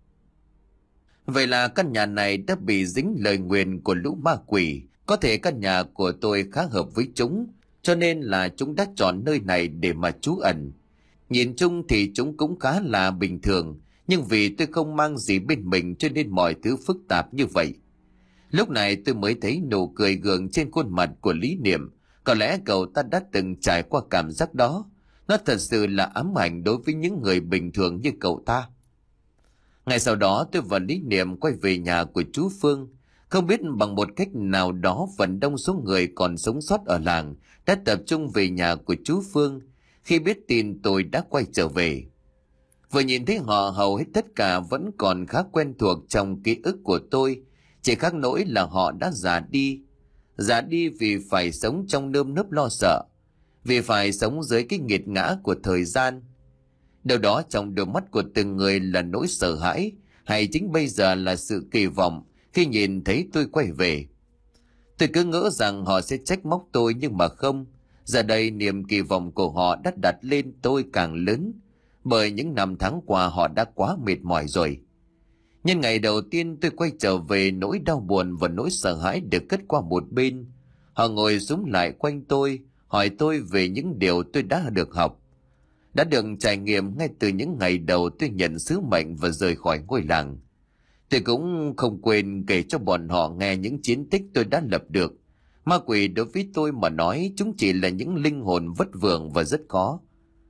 Vậy là căn nhà này đã bị dính lời nguyền của lũ ma quỷ. Có thể căn nhà của tôi khá hợp với chúng, cho nên là chúng đã chọn nơi này để mà trú ẩn. Nhìn chung thì chúng cũng khá là bình thường, nhưng vì tôi không mang gì bên mình cho nên mọi thứ phức tạp như vậy. Lúc này tôi mới thấy nụ cười gượng trên khuôn mặt của Lý Niệm. Có lẽ cậu ta đã từng trải qua cảm giác đó. Nó thật sự là ám ảnh đối với những người bình thường như cậu ta. Ngày sau đó tôi và Lý Niệm quay về nhà của chú Phương. Không biết bằng một cách nào đó phần đông số người còn sống sót ở làng đã tập trung về nhà của chú Phương khi biết tin tôi đã quay trở về. Vừa nhìn thấy họ hầu hết tất cả vẫn còn khá quen thuộc trong ký ức của tôi. Chỉ khác nỗi là họ đã già đi. Già đi vì phải sống trong nơm nớp lo sợ. Vì phải sống dưới cái nghiệt ngã của thời gian. Đâu đó trong đôi mắt của từng người là nỗi sợ hãi, hay chính bây giờ là sự kỳ vọng khi nhìn thấy tôi quay về. Tôi cứ ngỡ rằng họ sẽ trách móc tôi nhưng mà không. Giờ đây niềm kỳ vọng của họ đã đặt lên tôi càng lớn, bởi những năm tháng qua họ đã quá mệt mỏi rồi. Nhân ngày đầu tiên tôi quay trở về, nỗi đau buồn và nỗi sợ hãi được cất qua một bên. Họ ngồi xúm lại quanh tôi, hỏi tôi về những điều tôi đã được học, đã được trải nghiệm ngay từ những ngày đầu tôi nhận sứ mệnh và rời khỏi ngôi làng. Tôi cũng không quên kể cho bọn họ nghe những chiến tích tôi đã lập được. Ma quỷ đối với tôi mà nói chúng chỉ là những linh hồn vất vưởng và rất khó.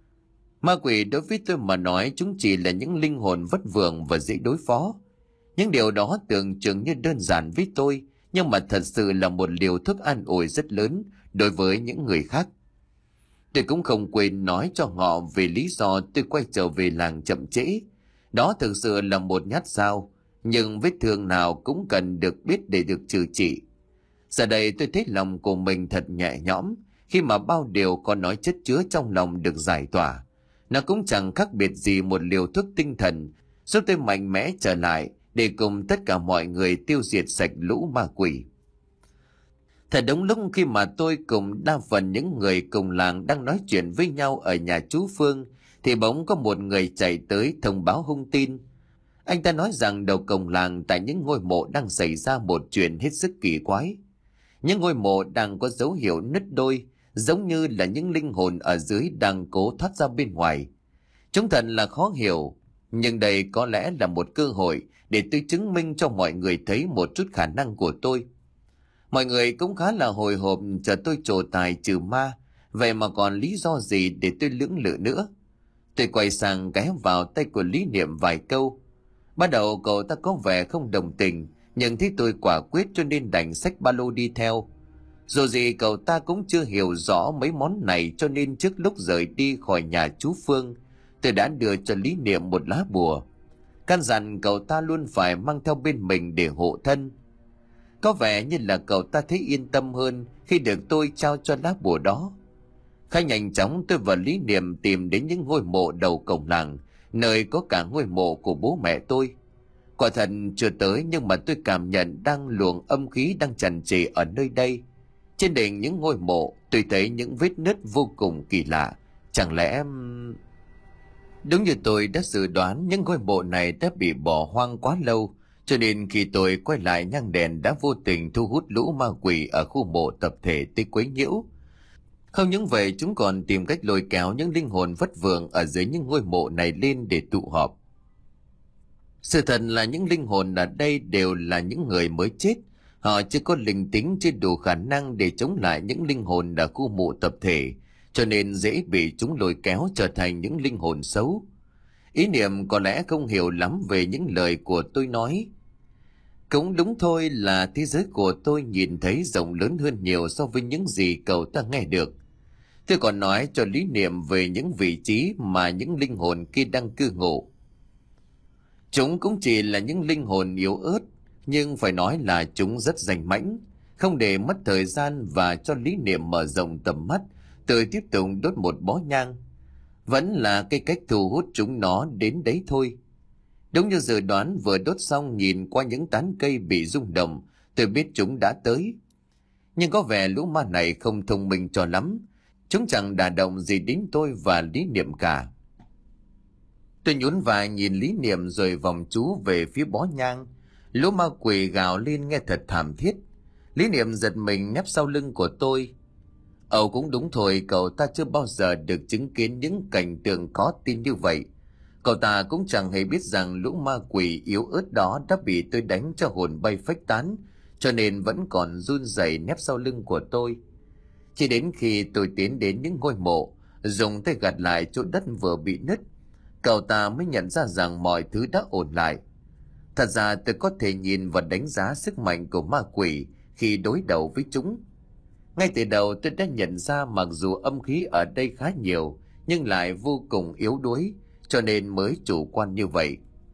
Ma quỷ đối với tôi mà nói chúng chỉ là những linh hồn vất vưởng và dễ đối phó. Những điều đó tưởng chừng như đơn giản với tôi, nhưng mà thật sự là một liều thuốc an ủi rất lớn đối với những người khác. Tôi cũng không quên nói cho họ về lý do tôi quay trở về làng chậm trễ. Đó thực sự là một nhát dao, nhưng vết thương nào cũng cần được biết để được trừ trị. Giờ đây tôi thấy lòng của mình thật nhẹ nhõm khi mà bao điều có nói chất chứa trong lòng được giải tỏa. Nó cũng chẳng khác biệt gì một liều thuốc tinh thần giúp tôi mạnh mẽ trở lại để cùng tất cả mọi người tiêu diệt sạch lũ ma quỷ. Thật đúng lúc khi mà tôi cùng đa phần những người cùng làng đang nói chuyện với nhau ở nhà chú Phương thì bỗng có một người chạy tới thông báo hung tin. Anh ta nói rằng đầu cổng làng tại những ngôi mộ đang xảy ra một chuyện hết sức kỳ quái. Những ngôi mộ đang có dấu hiệu nứt đôi, giống như là những linh hồn ở dưới đang cố thoát ra bên ngoài. Chúng thật là khó hiểu, nhưng đây có lẽ là một cơ hội để tôi chứng minh cho mọi người thấy một chút khả năng của tôi. Mọi người cũng khá là hồi hộp chờ tôi trổ tài trừ ma, vậy mà còn lý do gì để tôi lưỡng lự nữa. Tôi quay sang ghé vào tay của Lý Niệm vài câu. Bắt đầu cậu ta có vẻ không đồng tình, nhưng thấy tôi quả quyết cho nên đành xách ba lô đi theo. Dù gì cậu ta cũng chưa hiểu rõ mấy món này, cho nên trước lúc rời đi khỏi nhà chú Phương, tôi đã đưa cho Lý Niệm một lá bùa, căn dặn cậu ta luôn phải mang theo bên mình để hộ thân. Có vẻ như là cậu ta thấy yên tâm hơn khi được tôi trao cho lá bùa đó. Khá nhanh chóng tôi và Lý Niệm tìm đến những ngôi mộ đầu cổng làng, nơi có cả ngôi mộ của bố mẹ tôi. Quả thật chưa tới, nhưng mà tôi cảm nhận đang luồng âm khí đang tràn trề ở nơi đây. Trên đỉnh những ngôi mộ tôi thấy những vết nứt vô cùng kỳ lạ. Chẳng lẽ... Đúng như tôi đã dự đoán, những ngôi mộ này đã bị bỏ hoang quá lâu, cho nên khi tôi quay lại nhang đèn đã vô tình thu hút lũ ma quỷ ở khu mộ tập thể tới quấy nhiễu. Không những vậy, chúng còn tìm cách lôi kéo những linh hồn vất vưởng ở dưới những ngôi mộ này lên để tụ họp. Sự thật là những linh hồn ở đây đều là những người mới chết. Họ chưa có linh tính, chưa đủ khả năng để chống lại những linh hồn ở khu mộ tập thể, cho nên dễ bị chúng lôi kéo trở thành những linh hồn xấu. Ý Niệm có lẽ không hiểu lắm về những lời của tôi nói. Cũng đúng thôi, là thế giới của tôi nhìn thấy rộng lớn hơn nhiều so với những gì cậu ta nghe được. Tôi còn nói cho Lý Niệm về những vị trí mà những linh hồn kia đang cư ngụ. Chúng cũng chỉ là những linh hồn yếu ớt, nhưng phải nói là chúng rất danh mãnh. Không để mất thời gian và cho Lý Niệm mở rộng tầm mắt, tôi tiếp tục đốt một bó nhang. Vẫn là cái cách thu hút chúng nó đến đấy thôi. Đúng như dự đoán, vừa đốt xong nhìn qua những tán cây bị rung động, tôi biết chúng đã tới. Nhưng có vẻ lũ ma này không thông minh cho lắm. Chúng chẳng đả động gì đến tôi và Lý Niệm cả. Tôi nhún vai nhìn Lý Niệm rồi vòng chú về phía bó nhang. Lũ ma quỷ gào lên nghe thật thảm thiết. Lý Niệm giật mình nép sau lưng của tôi. Ồ, cũng đúng thôi, cậu ta chưa bao giờ được chứng kiến những cảnh tượng khó tin như vậy. Cậu ta cũng chẳng hề biết rằng lũ ma quỷ yếu ớt đó đã bị tôi đánh cho hồn bay phách tán, cho nên vẫn còn run rẩy nép sau lưng của tôi. Chỉ đến khi tôi tiến đến những ngôi mộ, dùng tay gạt lại chỗ đất vừa bị nứt, cậu ta mới nhận ra rằng mọi thứ đã ổn lại. Thật ra tôi có thể nhìn và đánh giá sức mạnh của ma quỷ khi đối đầu với chúng. Ngay từ đầu tôi đã nhận ra mặc dù âm khí ở đây khá nhiều, nhưng lại vô cùng yếu đuối, cho nên mới chủ quan như vậy.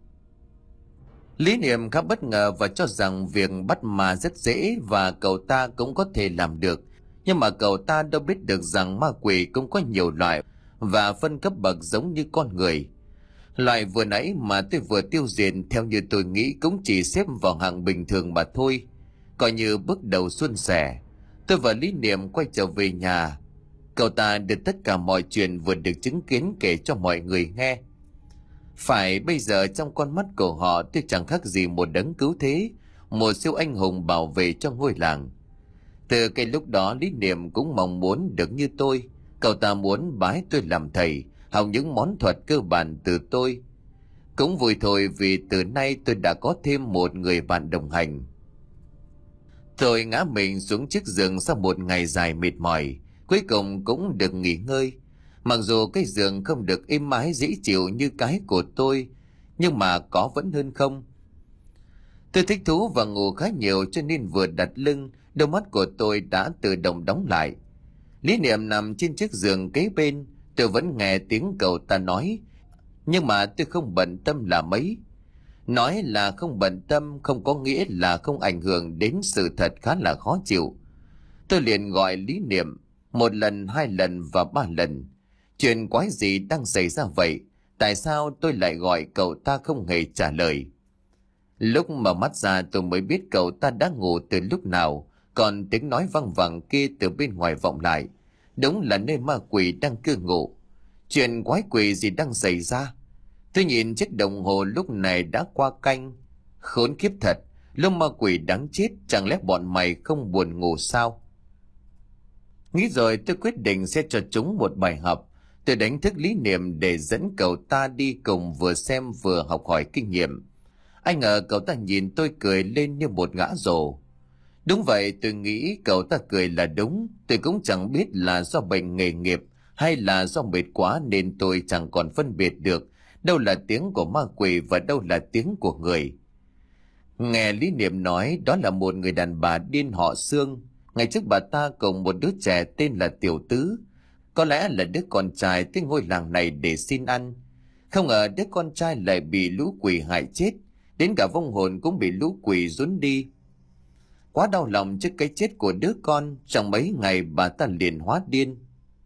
Lý Niệm khá bất ngờ và cho rằng việc bắt ma rất dễ và cậu ta cũng có thể làm được. Nhưng mà cậu ta đâu biết được rằng ma quỷ cũng có nhiều loại và phân cấp bậc giống như con người. Loại vừa nãy mà tôi vừa tiêu diệt theo như tôi nghĩ cũng chỉ xếp vào hạng bình thường mà thôi. Coi như bước đầu suôn sẻ, tôi và Lý Niệm quay trở về nhà. Cậu ta đưa tất cả mọi chuyện vừa được chứng kiến kể cho mọi người nghe. Phải bây giờ trong con mắt của họ tôi chẳng khác gì một đấng cứu thế, một siêu anh hùng bảo vệ cho ngôi làng. Từ cái lúc đó Lý Niệm cũng mong muốn được như tôi. Cậu ta muốn bái tôi làm thầy, học những món thuật cơ bản từ tôi. Cũng vui thôi vì từ nay tôi đã có thêm một người bạn đồng hành. Tôi ngã mình xuống chiếc giường sau một ngày dài mệt mỏi, cuối cùng cũng được nghỉ ngơi. Mặc dù cái giường không được êm ái dễ chịu như cái của tôi, nhưng mà có vẫn hơn không. Tôi thích thú và ngủ khá nhiều cho nên vừa đặt lưng, đôi mắt của tôi đã tự động đóng lại. Lý Niệm nằm trên chiếc giường kế bên, tôi vẫn nghe tiếng cậu ta nói, nhưng mà tôi không bận tâm là mấy. Nói là không bận tâm không có nghĩa là không ảnh hưởng đến sự thật khá là khó chịu. Tôi liền gọi Lý Niệm, một lần, hai lần và ba lần. Chuyện quái gì đang xảy ra vậy? Tại sao tôi lại gọi cậu ta không hề trả lời? Lúc mở mắt ra tôi mới biết cậu ta đã ngủ từ lúc nào, còn tiếng nói văng vẳng kia từ bên ngoài vọng lại. Đúng là nơi ma quỷ đang cư ngụ. Chuyện quái quỷ gì đang xảy ra? Tôi nhìn chiếc đồng hồ lúc này đã qua canh. Khốn kiếp thật, lúc ma quỷ đáng chết, chẳng lẽ bọn mày không buồn ngủ sao? Nghĩ rồi tôi quyết định sẽ cho chúng một bài học. Tôi đánh thức Lý Niệm để dẫn cậu ta đi cùng vừa xem vừa học hỏi kinh nghiệm. Ai ngờ cậu ta nhìn tôi cười lên như một gã rồ. Đúng vậy, tôi nghĩ cậu ta cười là đúng. Tôi cũng chẳng biết là do bệnh nghề nghiệp hay là do mệt quá nên tôi chẳng còn phân biệt được đâu là tiếng của ma quỷ và đâu là tiếng của người. Nghe Lý Niệm nói đó là một người đàn bà điên họ Sương. Ngày trước bà ta cùng một đứa trẻ tên là Tiểu Tứ, có lẽ là đứa con trai tới ngôi làng này để xin ăn. Không ngờ đứa con trai lại bị lũ quỷ hại chết, đến cả vong hồn cũng bị lũ quỷ dốn đi. Quá đau lòng trước cái chết của đứa con, trong mấy ngày bà ta liền hóa điên.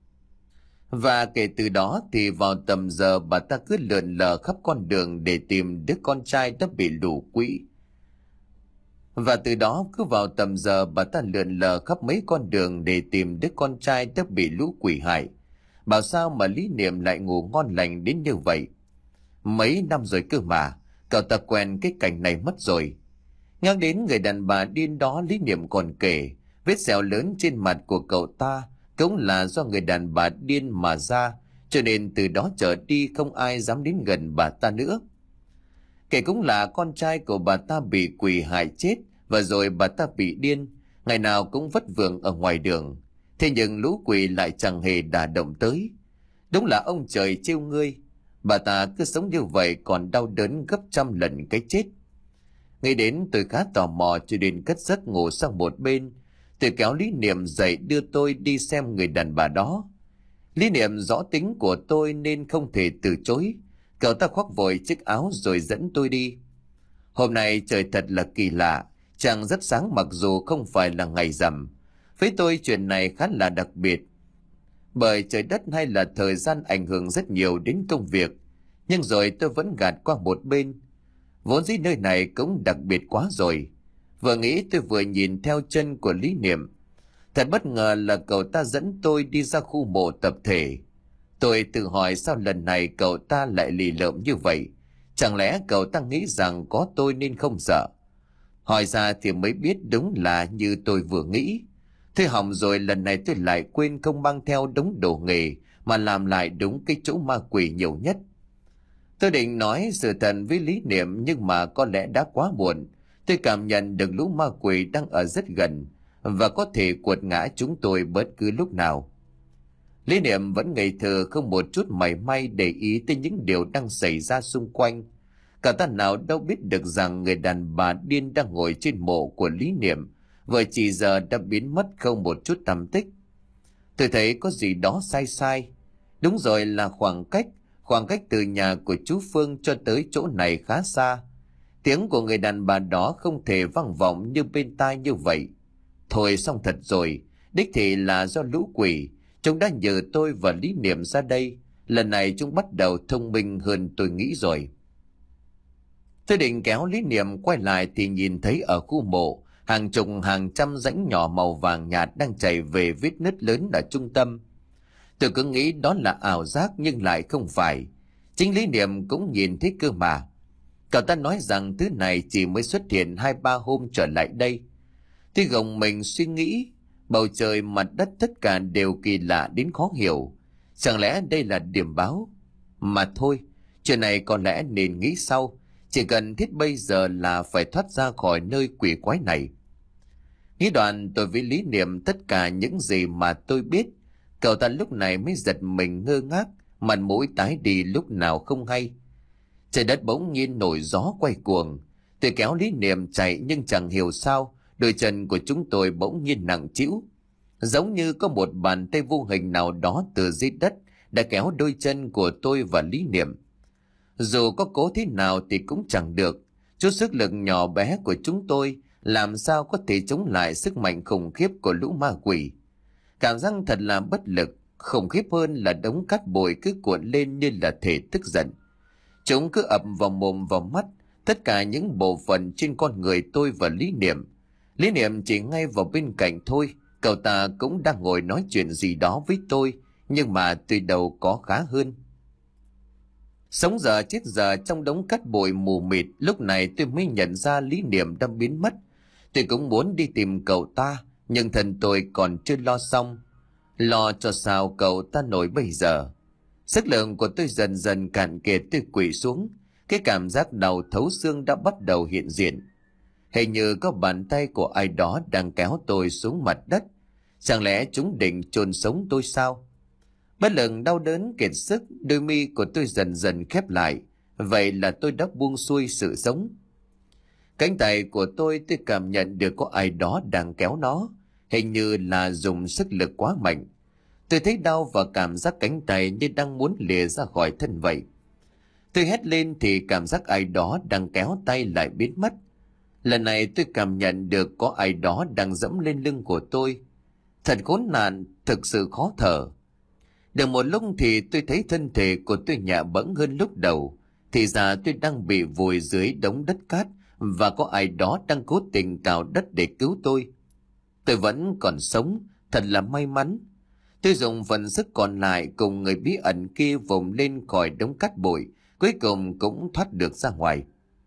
Và kể từ đó thì vào tầm giờ bà ta cứ lượn lờ khắp con đường để tìm đứa con trai đã bị lũ quỷ. Và từ đó cứ vào tầm giờ bà ta lượn lờ khắp mấy con đường để tìm đứa con trai đã bị lũ quỷ hại. Bảo sao mà Lý Niệm lại ngủ ngon lành đến như vậy? Mấy năm rồi cơ mà, cậu ta quen cái cảnh này mất rồi. Nhắc đến người đàn bà điên đó, Lý Niệm còn kể, vết sẹo lớn trên mặt của cậu ta cũng là do người đàn bà điên mà ra, cho nên từ đó trở đi không ai dám đến gần bà ta nữa. Kể cũng là con trai của bà ta bị quỷ hại chết, và rồi bà ta bị điên, ngày nào cũng vất vưởng ở ngoài đường. Thế nhưng lũ quỷ lại chẳng hề đả động tới. Đúng là ông trời trêu ngươi. Bà ta cứ sống như vậy còn đau đớn gấp trăm lần cái chết. Nghĩ đến tôi khá tò mò cho nên cất giấc ngủ sang một bên. Tôi kéo Lý Niệm dậy đưa tôi đi xem người đàn bà đó. Lý Niệm rõ tính của tôi nên không thể từ chối. Cậu ta khoác vội chiếc áo rồi dẫn tôi đi. Hôm nay trời thật là kỳ lạ, trăng rất sáng mặc dù không phải là ngày rằm. Với tôi chuyện này khá là đặc biệt, bởi trời đất hay là thời gian ảnh hưởng rất nhiều đến công việc. Nhưng rồi tôi vẫn gạt qua một bên. Vốn dĩ nơi này cũng đặc biệt quá rồi. Vừa nghĩ tôi vừa nhìn theo chân của Lý Niệm. Thật bất ngờ là cậu ta dẫn tôi đi ra khu mộ tập thể. Tôi tự hỏi sao lần này cậu ta lại lì lợm như vậy. Chẳng lẽ cậu ta nghĩ rằng có tôi nên không sợ? Hỏi ra thì mới biết đúng là như tôi vừa nghĩ. Thôi hỏng rồi, lần này tôi lại quên không mang theo đống đồ nghề mà làm lại đúng cái chỗ ma quỷ nhiều nhất. Tôi định nói sự thật với Lý Niệm nhưng mà có lẽ đã quá muộn. Tôi cảm nhận được lũ ma quỷ đang ở rất gần và có thể quật ngã chúng tôi bất cứ lúc nào. Lý Niệm vẫn ngây thơ không một chút mảy may để ý tới những điều đang xảy ra xung quanh. Cả ta nào đâu biết được rằng người đàn bà điên đang ngồi trên mộ của Lý Niệm vừa chỉ giờ đã biến mất không một chút tăm tích. Tôi thấy có gì đó sai sai. Đúng rồi, là khoảng cách. Khoảng cách từ nhà của chú Phương cho tới chỗ này khá xa. Tiếng của người đàn bà đó không thể vang vọng như bên tai như vậy. Thôi xong thật rồi, đích thị là do lũ quỷ. Chúng đã nhờ tôi và Lý Niệm ra đây. Lần này chúng bắt đầu thông minh hơn tôi nghĩ rồi. Tôi định kéo Lý Niệm quay lại thì nhìn thấy ở khu mộ hàng chục hàng trăm rãnh nhỏ màu vàng nhạt đang chảy về vết nứt lớn ở trung tâm. Tôi cứ nghĩ đó là ảo giác nhưng lại không phải. Chính Lý Niệm cũng nhìn thấy cơ mà. Cậu ta nói rằng thứ này chỉ mới xuất hiện hai ba hôm trở lại đây. Tôi gồng mình suy nghĩ, bầu trời mặt đất tất cả đều kỳ lạ đến khó hiểu. Chẳng lẽ đây là điểm báo? Mà thôi, Chuyện này có lẽ nên nghĩ sau, chỉ cần thiết bây giờ là phải thoát ra khỏi nơi quỷ quái này. Nghĩ đoạn tôi với lý niệm tất cả những gì mà tôi biết. Cậu ta lúc này mới giật mình ngơ ngác, mặt mũi tái đi lúc nào không hay. Trời đất bỗng nhiên nổi gió quay cuồng. Tôi kéo lý niệm chạy nhưng chẳng hiểu sao đôi chân của chúng tôi bỗng nhiên nặng trĩu, giống như có một bàn tay vô hình nào đó từ dưới đất đã kéo đôi chân của tôi và lý niệm. Dù có cố thế nào thì cũng chẳng được, chút sức lực nhỏ bé của chúng tôi làm sao có thể chống lại sức mạnh khủng khiếp của lũ ma quỷ. Cảm giác thật là bất lực, khủng khiếp hơn là đống cát bụi cứ cuộn lên như là thể tức giận. Chúng cứ ập vào mồm vào mắt, tất cả những bộ phận trên con người tôi và lý niệm. Lý niệm chỉ ngay vào bên cạnh thôi, cậu ta cũng đang ngồi nói chuyện gì đó với tôi, nhưng mà tuy đầu có khá hơn. Sống giờ chết giờ trong đống cát bụi mù mịt, lúc này tôi mới nhận ra lý niệm đã biến mất. Tôi cũng muốn đi tìm cậu ta, nhưng thần tôi còn chưa lo xong. Lo cho sao cậu ta nổi bây giờ. Sức lượng của tôi dần dần cạn kiệt, tôi quỵ xuống. Cái cảm giác đau thấu xương đã bắt đầu hiện diện. Hình như có bàn tay của ai đó đang kéo tôi xuống mặt đất. Chẳng lẽ chúng định chôn sống tôi sao? Bất lực đau đớn kiệt sức, đôi mi của tôi dần dần khép lại. Vậy là tôi đã buông xuôi sự sống. Cánh tay của tôi tôi cảm nhận được có ai đó đang kéo nó. Hình như là dùng sức lực quá mạnh. Tôi thấy đau và cảm giác cánh tay như đang muốn lìa ra khỏi thân vậy. Tôi hét lên thì cảm giác ai đó đang kéo tay lại biến mất. Lần này tôi cảm nhận được có ai đó đang dẫm lên lưng của tôi. Thật khốn nạn, thực sự khó thở. Được một lúc thì tôi thấy thân thể của tôi nhẹ bẫng hơn lúc đầu. Thì ra tôi đang bị vùi dưới đống đất cát và có ai đó đang cố tình cào đất để cứu tôi. Tôi vẫn còn sống, thật là may mắn. Tôi dùng phần sức còn lại cùng người bí ẩn kia vùng lên khỏi đống cát bụi, cuối cùng cũng thoát được ra ngoài.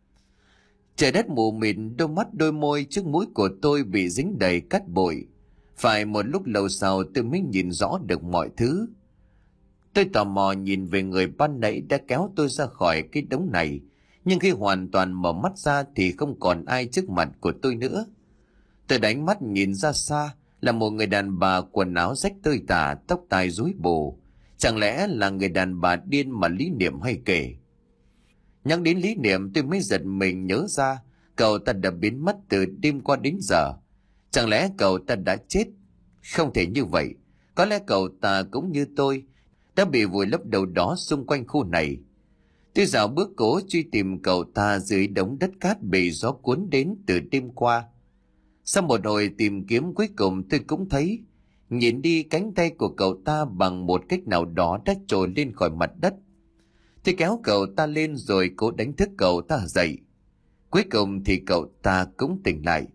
Trời đất mù mịt, đôi mắt đôi môi trước mũi của tôi bị dính đầy cát bụi. Phải một lúc lâu sau tôi mới nhìn rõ được mọi thứ. Tôi tò mò nhìn về người ban nãy đã kéo tôi ra khỏi cái đống này, nhưng khi hoàn toàn mở mắt ra thì không còn ai trước mặt của tôi nữa. Tôi đánh mắt nhìn ra xa là một người đàn bà quần áo rách tơi tả, tóc tai rối bù. Chẳng lẽ là người đàn bà điên mà lý niệm hay kể? Nhắc đến lý niệm tôi mới giật mình nhớ ra cậu ta đã biến mất từ đêm qua đến giờ. Chẳng lẽ cậu ta đã chết? Không thể như vậy. Có lẽ cậu ta cũng như tôi đã bị vùi lấp đâu đó xung quanh khu này. Tôi dạo bước cố truy tìm cậu ta dưới đống đất cát bị gió cuốn đến từ đêm qua. Sau một hồi tìm kiếm cuối cùng tôi cũng thấy, nhìn đi cánh tay của cậu ta bằng một cách nào đó đã trồi lên khỏi mặt đất. Tôi kéo cậu ta lên rồi cố đánh thức cậu ta dậy. Cuối cùng thì cậu ta cũng tỉnh lại.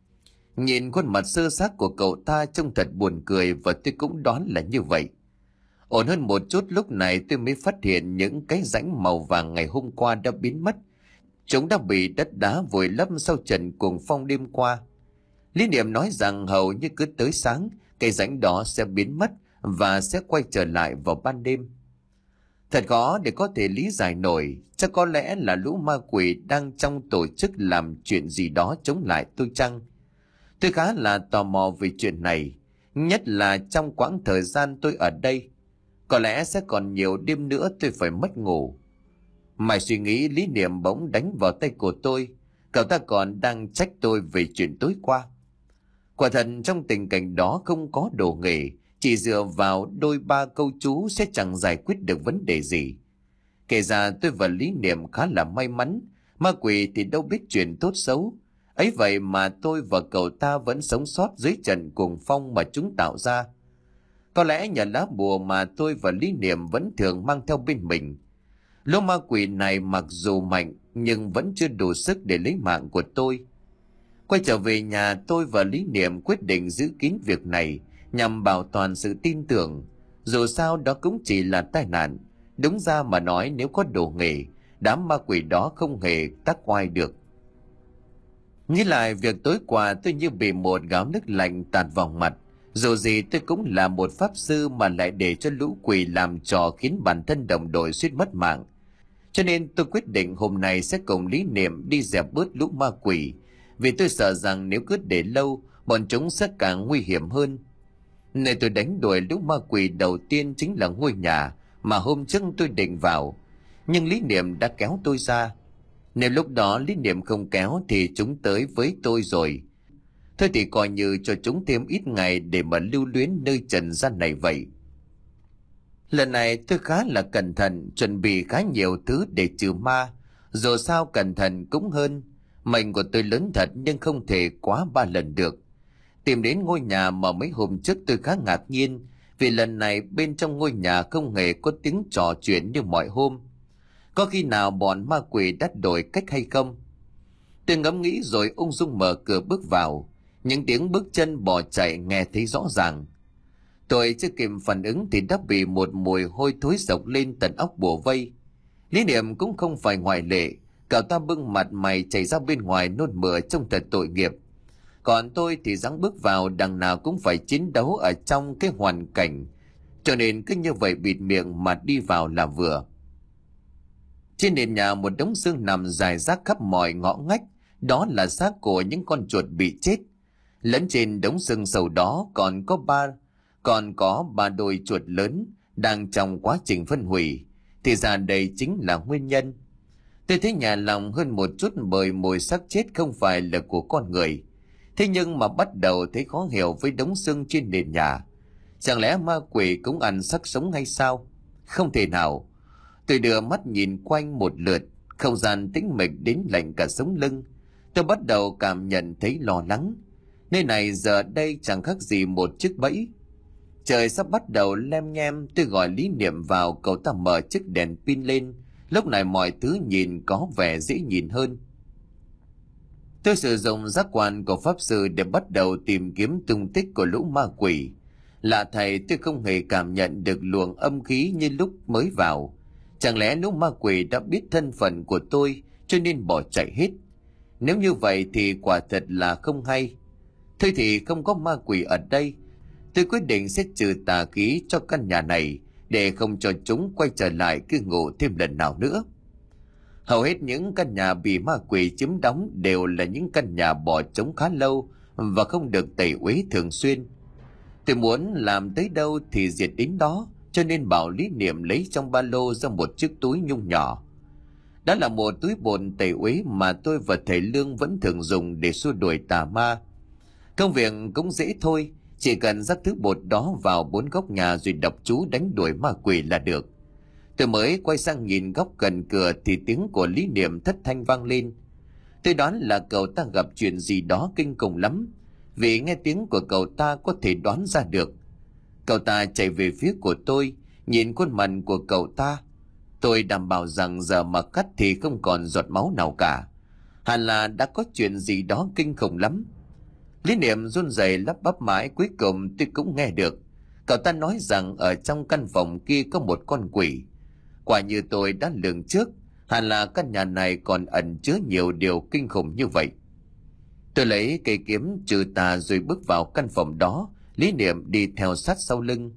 Nhìn khuôn mặt sơ xác của cậu ta trông thật buồn cười và tôi cũng đoán là như vậy. Ổn hơn một chút lúc này tôi mới phát hiện những cái rãnh màu vàng ngày hôm qua đã biến mất. Chúng đã bị đất đá vùi lấp sau trận cuồng phong đêm qua. Lý niệm nói rằng hầu như cứ tới sáng, cái rãnh đó sẽ biến mất và sẽ quay trở lại vào ban đêm. Thật khó để có thể lý giải nổi, chắc có lẽ là lũ ma quỷ đang trong tổ chức làm chuyện gì đó chống lại tôi chăng? Tôi khá là tò mò về chuyện này, nhất là trong quãng thời gian tôi ở đây. Có lẽ sẽ còn nhiều đêm nữa tôi phải mất ngủ. Mãi suy nghĩ, lý niệm bỗng đánh vào tay của tôi. Cậu ta còn đang trách tôi về chuyện tối qua. Quả thật trong tình cảnh đó không có đồ nghề, chỉ dựa vào đôi ba câu chú sẽ chẳng giải quyết được vấn đề gì. Kể ra tôi và lý niệm khá là may mắn, ma quỷ thì đâu biết chuyện tốt xấu. Ấy vậy mà tôi và cậu ta vẫn sống sót dưới trận cuồng phong mà chúng tạo ra. Có lẽ nhờ lá bùa mà tôi và lý niệm vẫn thường mang theo bên mình. Lũ ma quỷ này mặc dù mạnh nhưng vẫn chưa đủ sức để lấy mạng của tôi. Quay trở về nhà, tôi và lý niệm quyết định giữ kín việc này nhằm bảo toàn sự tin tưởng. Dù sao đó cũng chỉ là tai nạn. Đúng ra mà nói, nếu có đồ nghề, đám ma quỷ đó không hề tác oai được. Nghĩ lại việc tối qua, tôi như bị một gáo nước lạnh tạt vào mặt. Dù gì tôi cũng là một pháp sư mà lại để cho lũ quỷ làm trò khiến bản thân đồng đội suýt mất mạng. Cho nên tôi quyết định hôm nay sẽ cùng Lý Niệm đi dẹp bớt lũ ma quỷ, vì tôi sợ rằng nếu cứ để lâu, bọn chúng sẽ càng nguy hiểm hơn. Nơi tôi đánh đuổi lũ ma quỷ đầu tiên chính là ngôi nhà mà hôm trước tôi định vào, nhưng Lý Niệm đã kéo tôi ra. Nếu lúc đó Lý Niệm không kéo thì chúng tới với tôi rồi. Thôi thì coi như cho chúng thêm ít ngày để mà lưu luyến nơi trần gian này vậy. Lần này tôi khá là cẩn thận, chuẩn bị khá nhiều thứ để trừ ma. Dù sao cẩn thận cũng hơn. Mệnh của tôi lớn thật nhưng không thể quá ba lần được. Tìm đến ngôi nhà mà mấy hôm trước tôi khá ngạc nhiên, vì lần này bên trong ngôi nhà không hề có tiếng trò chuyện như mọi hôm. Có khi nào bọn ma quỷ đã đổi cách hay không? Tôi ngẫm nghĩ rồi ung dung mở cửa bước vào. Những tiếng bước chân bỏ chạy nghe thấy rõ ràng. Tôi chưa kịp phản ứng thì đã bị một mùi hôi thối sộc lên tận óc bủa vây. Lý Niệm cũng không phải ngoại lệ. Cậu ta bưng mặt mày chảy ra bên ngoài nôn mửa trông thật tội nghiệp. Còn tôi thì dáng bước vào đằng nào cũng phải chiến đấu ở trong cái hoàn cảnh, cho nên cứ như vậy bịt miệng mà đi vào là vừa. Trên nền nhà một đống xương nằm rải rác khắp mọi ngõ ngách, đó là xác của những con chuột bị chết. Lẫn trên đống xương sầu đó còn có ba còn có ba đôi chuột lớn đang trong quá trình phân hủy, thì ra đây chính là nguyên nhân. Tôi thấy nhẹ lòng hơn một chút bởi mùi xác chết không phải là của con người. Thế nhưng mà bắt đầu thấy khó hiểu với đống xương trên nền nhà. Chẳng lẽ ma quỷ cũng ăn xác sống hay sao? Không thể nào. Tôi đưa mắt nhìn quanh một lượt, không gian tĩnh mịch đến lạnh cả sống lưng. Tôi bắt đầu cảm nhận thấy lo lắng. Nơi này giờ đây chẳng khác gì một chiếc bẫy. Trời sắp bắt đầu lem nhem, tôi gọi Lý Niệm vào, cậu ta mở chiếc đèn pin lên. Lúc này mọi thứ nhìn có vẻ dễ nhìn hơn. Tôi sử dụng giác quan của pháp sư để bắt đầu tìm kiếm tung tích của lũ ma quỷ. Lạ thầy, tôi không hề cảm nhận được luồng âm khí như lúc mới vào. Chẳng lẽ lũ ma quỷ đã biết thân phận của tôi cho nên bỏ chạy hết? Nếu như vậy thì quả thật là không hay. Thôi thì không có ma quỷ ở đây, tôi quyết định sẽ trừ tà khí cho căn nhà này để không cho chúng quay trở lại cư ngụ thêm lần nào nữa. Hầu hết những căn nhà bị ma quỷ chiếm đóng đều là những căn nhà bỏ trống khá lâu và không được tẩy uế thường xuyên. Tôi muốn làm tới đâu thì diệt đến đó, cho nên bảo Lý Niệm lấy trong ba lô ra một chiếc túi nhung nhỏ. Đó là một túi bồn tẩy uế mà tôi và thầy Lương vẫn thường dùng để xua đuổi tà ma. Công việc cũng dễ thôi, chỉ cần rắc thứ bột đó vào bốn góc nhà rồi đọc chú đánh đuổi ma quỷ là được. Tôi mới quay sang nhìn góc gần cửa thì tiếng của Lý Niệm thất thanh vang lên. Tôi đoán là cậu ta gặp chuyện gì đó kinh khủng lắm, vì nghe tiếng của cậu ta có thể đoán ra được. Cậu ta chạy về phía của tôi, nhìn khuôn mặt của cậu ta. Tôi đảm bảo rằng giờ mà cắt thì không còn giọt máu nào cả. Hẳn là đã có chuyện gì đó kinh khủng lắm. Lý Niệm run rẩy lắp bắp mãi, cuối cùng tôi cũng nghe được. Cậu ta nói rằng ở trong căn phòng kia có một con quỷ. Quả như tôi đã lường trước, hẳn là căn nhà này còn ẩn chứa nhiều điều kinh khủng như vậy. Tôi lấy cây kiếm trừ tà rồi bước vào căn phòng đó, Lý Niệm đi theo sát sau lưng.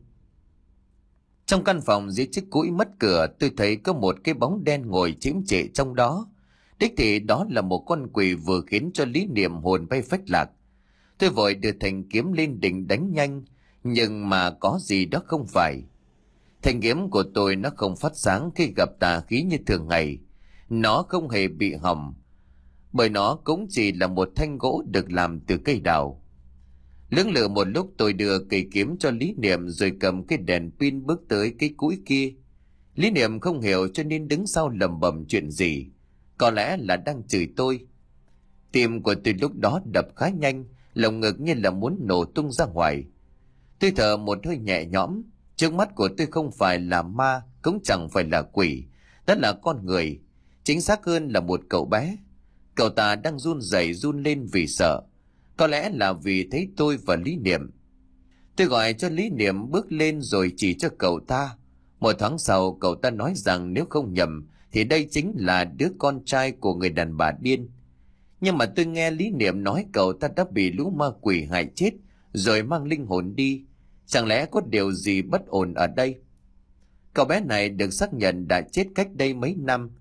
Trong căn phòng dưới chiếc cũi mất cửa, tôi thấy có một cái bóng đen ngồi chiếm trệ trong đó. Đích thị đó là một con quỷ vừa khiến cho Lý Niệm hồn bay phách lạc. Tôi vội đưa thanh kiếm lên định đánh nhanh, nhưng mà có gì đó không phải. Thanh kiếm của tôi nó không phát sáng khi gặp tà khí như thường ngày. Nó không hề bị hỏng, bởi nó cũng chỉ là một thanh gỗ được làm từ cây đào. Lưỡng lự một lúc, tôi đưa cây kiếm cho Lý Niệm rồi cầm cái đèn pin bước tới cái cũi kia. Lý Niệm không hiểu cho nên đứng sau lẩm bẩm chuyện gì, có lẽ là đang chửi tôi. Tim của tôi lúc đó đập khá nhanh, lồng ngực như là muốn nổ tung ra ngoài. Tôi thở một hơi nhẹ nhõm. Trước mắt của tôi không phải là ma, cũng chẳng phải là quỷ, đó là con người, chính xác hơn là một cậu bé. Cậu ta đang run rẩy run lên vì sợ, có lẽ là vì thấy tôi và Lý Niệm. Tôi gọi cho Lý Niệm bước lên rồi chỉ cho cậu ta. Một tháng sau, cậu ta nói rằng nếu không nhầm thì đây chính là đứa con trai của người đàn bà điên. Nhưng mà tôi nghe Lý Niệm nói cậu ta đã bị lũ ma quỷ hại chết rồi mang linh hồn đi. Chẳng lẽ có điều gì bất ổn ở đây? Cậu bé này được xác nhận đã chết cách đây mấy năm.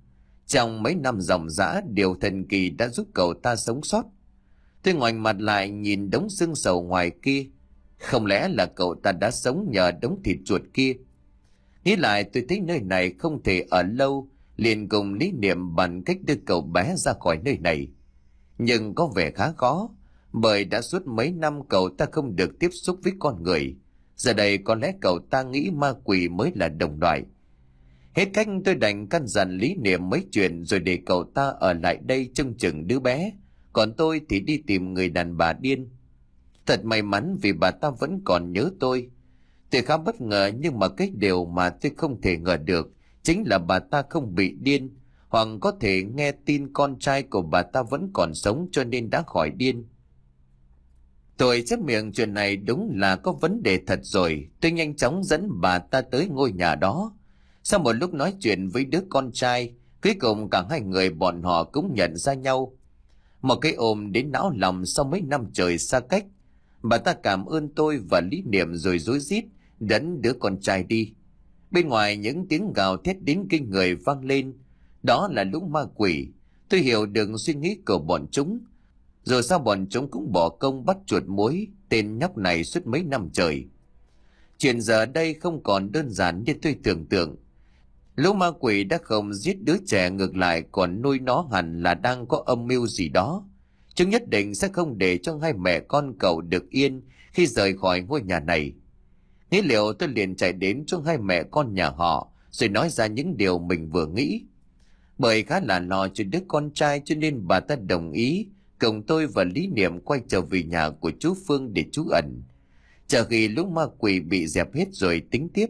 Trong mấy năm ròng rã, điều thần kỳ đã giúp cậu ta sống sót. Tôi ngoảnh mặt lại nhìn đống xương sầu ngoài kia. Không lẽ là cậu ta đã sống nhờ đống thịt chuột kia? Nghĩ lại tôi thấy nơi này không thể ở lâu, liền cùng lý niệm bằng cách đưa cậu bé ra khỏi nơi này. Nhưng có vẻ khá khó, bởi đã suốt mấy năm cậu ta không được tiếp xúc với con người. Giờ đây có lẽ cậu ta nghĩ ma quỷ mới là đồng loại. Hết cách tôi đành căn dặn lý niệm mấy chuyện rồi để cậu ta ở lại đây trông chừng đứa bé. Còn tôi thì đi tìm người đàn bà điên. Thật may mắn vì bà ta vẫn còn nhớ tôi. Tôi khá bất ngờ, nhưng mà cái điều mà tôi không thể ngờ được chính là bà ta không bị điên, hoặc có thể nghe tin con trai của bà ta vẫn còn sống cho nên đã khỏi điên. Tôi chép miệng chuyện này đúng là có vấn đề thật rồi. Tôi nhanh chóng dẫn bà ta tới ngôi nhà đó. Sau một lúc nói chuyện với đứa con trai, cuối cùng cả hai người bọn họ cũng nhận ra nhau. Một cái ôm đến não lòng sau mấy năm trời xa cách. Bà ta cảm ơn tôi và lý niệm rồi rối rít dẫn đứa con trai đi. Bên ngoài những tiếng gào thét đến kinh người vang lên. Đó là lũ ma quỷ. Tôi hiểu được suy nghĩ của bọn chúng. Rồi sao bọn chúng cũng bỏ công bắt chuột muối tên nhóc này suốt mấy năm trời. Chuyện giờ đây không còn đơn giản như tôi tưởng tượng. Lũ ma quỷ đã không giết đứa trẻ, ngược lại còn nuôi nó, hẳn là đang có âm mưu gì đó. Chúng nhất định sẽ không để cho hai mẹ con cậu được yên khi rời khỏi ngôi nhà này. Nghĩ liệu tôi liền chạy đến cho hai mẹ con nhà họ rồi nói ra những điều mình vừa nghĩ. Bởi khá là lo cho đứa con trai cho nên bà ta đồng ý cùng tôi và lý niệm quay trở về nhà của chú Phương để trú ẩn. Chờ khi lũ ma quỷ bị dẹp hết rồi tính tiếp.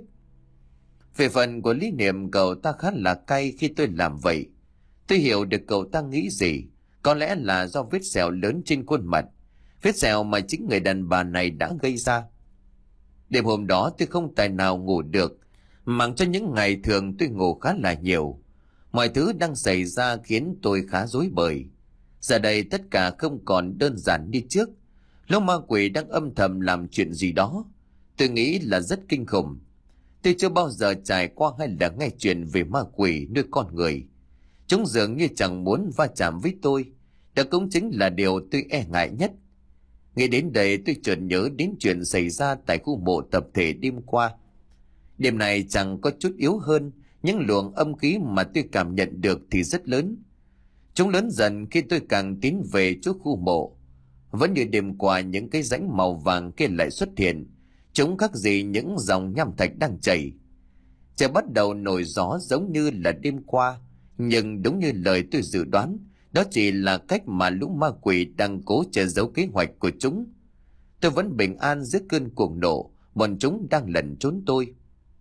Về phần của lý niệm, cậu ta khá là cay khi tôi làm vậy. Tôi hiểu được cậu ta nghĩ gì. Có lẽ là do vết sẹo lớn trên khuôn mặt, vết sẹo mà chính người đàn bà này đã gây ra. Đêm hôm đó tôi không tài nào ngủ được, mặc cho những ngày thường tôi ngủ khá là nhiều. Mọi thứ đang xảy ra khiến tôi khá rối bời. Giờ đây tất cả không còn đơn giản như trước. Lũ ma quỷ đang âm thầm làm chuyện gì đó. Tôi nghĩ là rất kinh khủng. Tôi chưa bao giờ trải qua hay là nghe chuyện về ma quỷ nuôi con người. Chúng dường như chẳng muốn va chạm với tôi. Đó cũng chính là điều tôi e ngại nhất. Nghĩ đến đây tôi chợt nhớ đến chuyện xảy ra tại khu mộ tập thể đêm qua. Đêm này chẳng có chút yếu hơn, những luồng âm khí mà tôi cảm nhận được thì rất lớn. Chúng lớn dần khi tôi càng tiến về chỗ khu mộ. Vẫn như đêm qua, những cái rãnh màu vàng kia lại xuất hiện. Chúng khác gì những dòng nham thạch đang chảy. Trời bắt đầu nổi gió giống như là đêm qua. Nhưng đúng như lời tôi dự đoán, đó chỉ là cách mà lũ ma quỷ đang cố che giấu kế hoạch của chúng. Tôi vẫn bình an giữa cơn cuồng nộ, bọn chúng đang lẩn trốn tôi.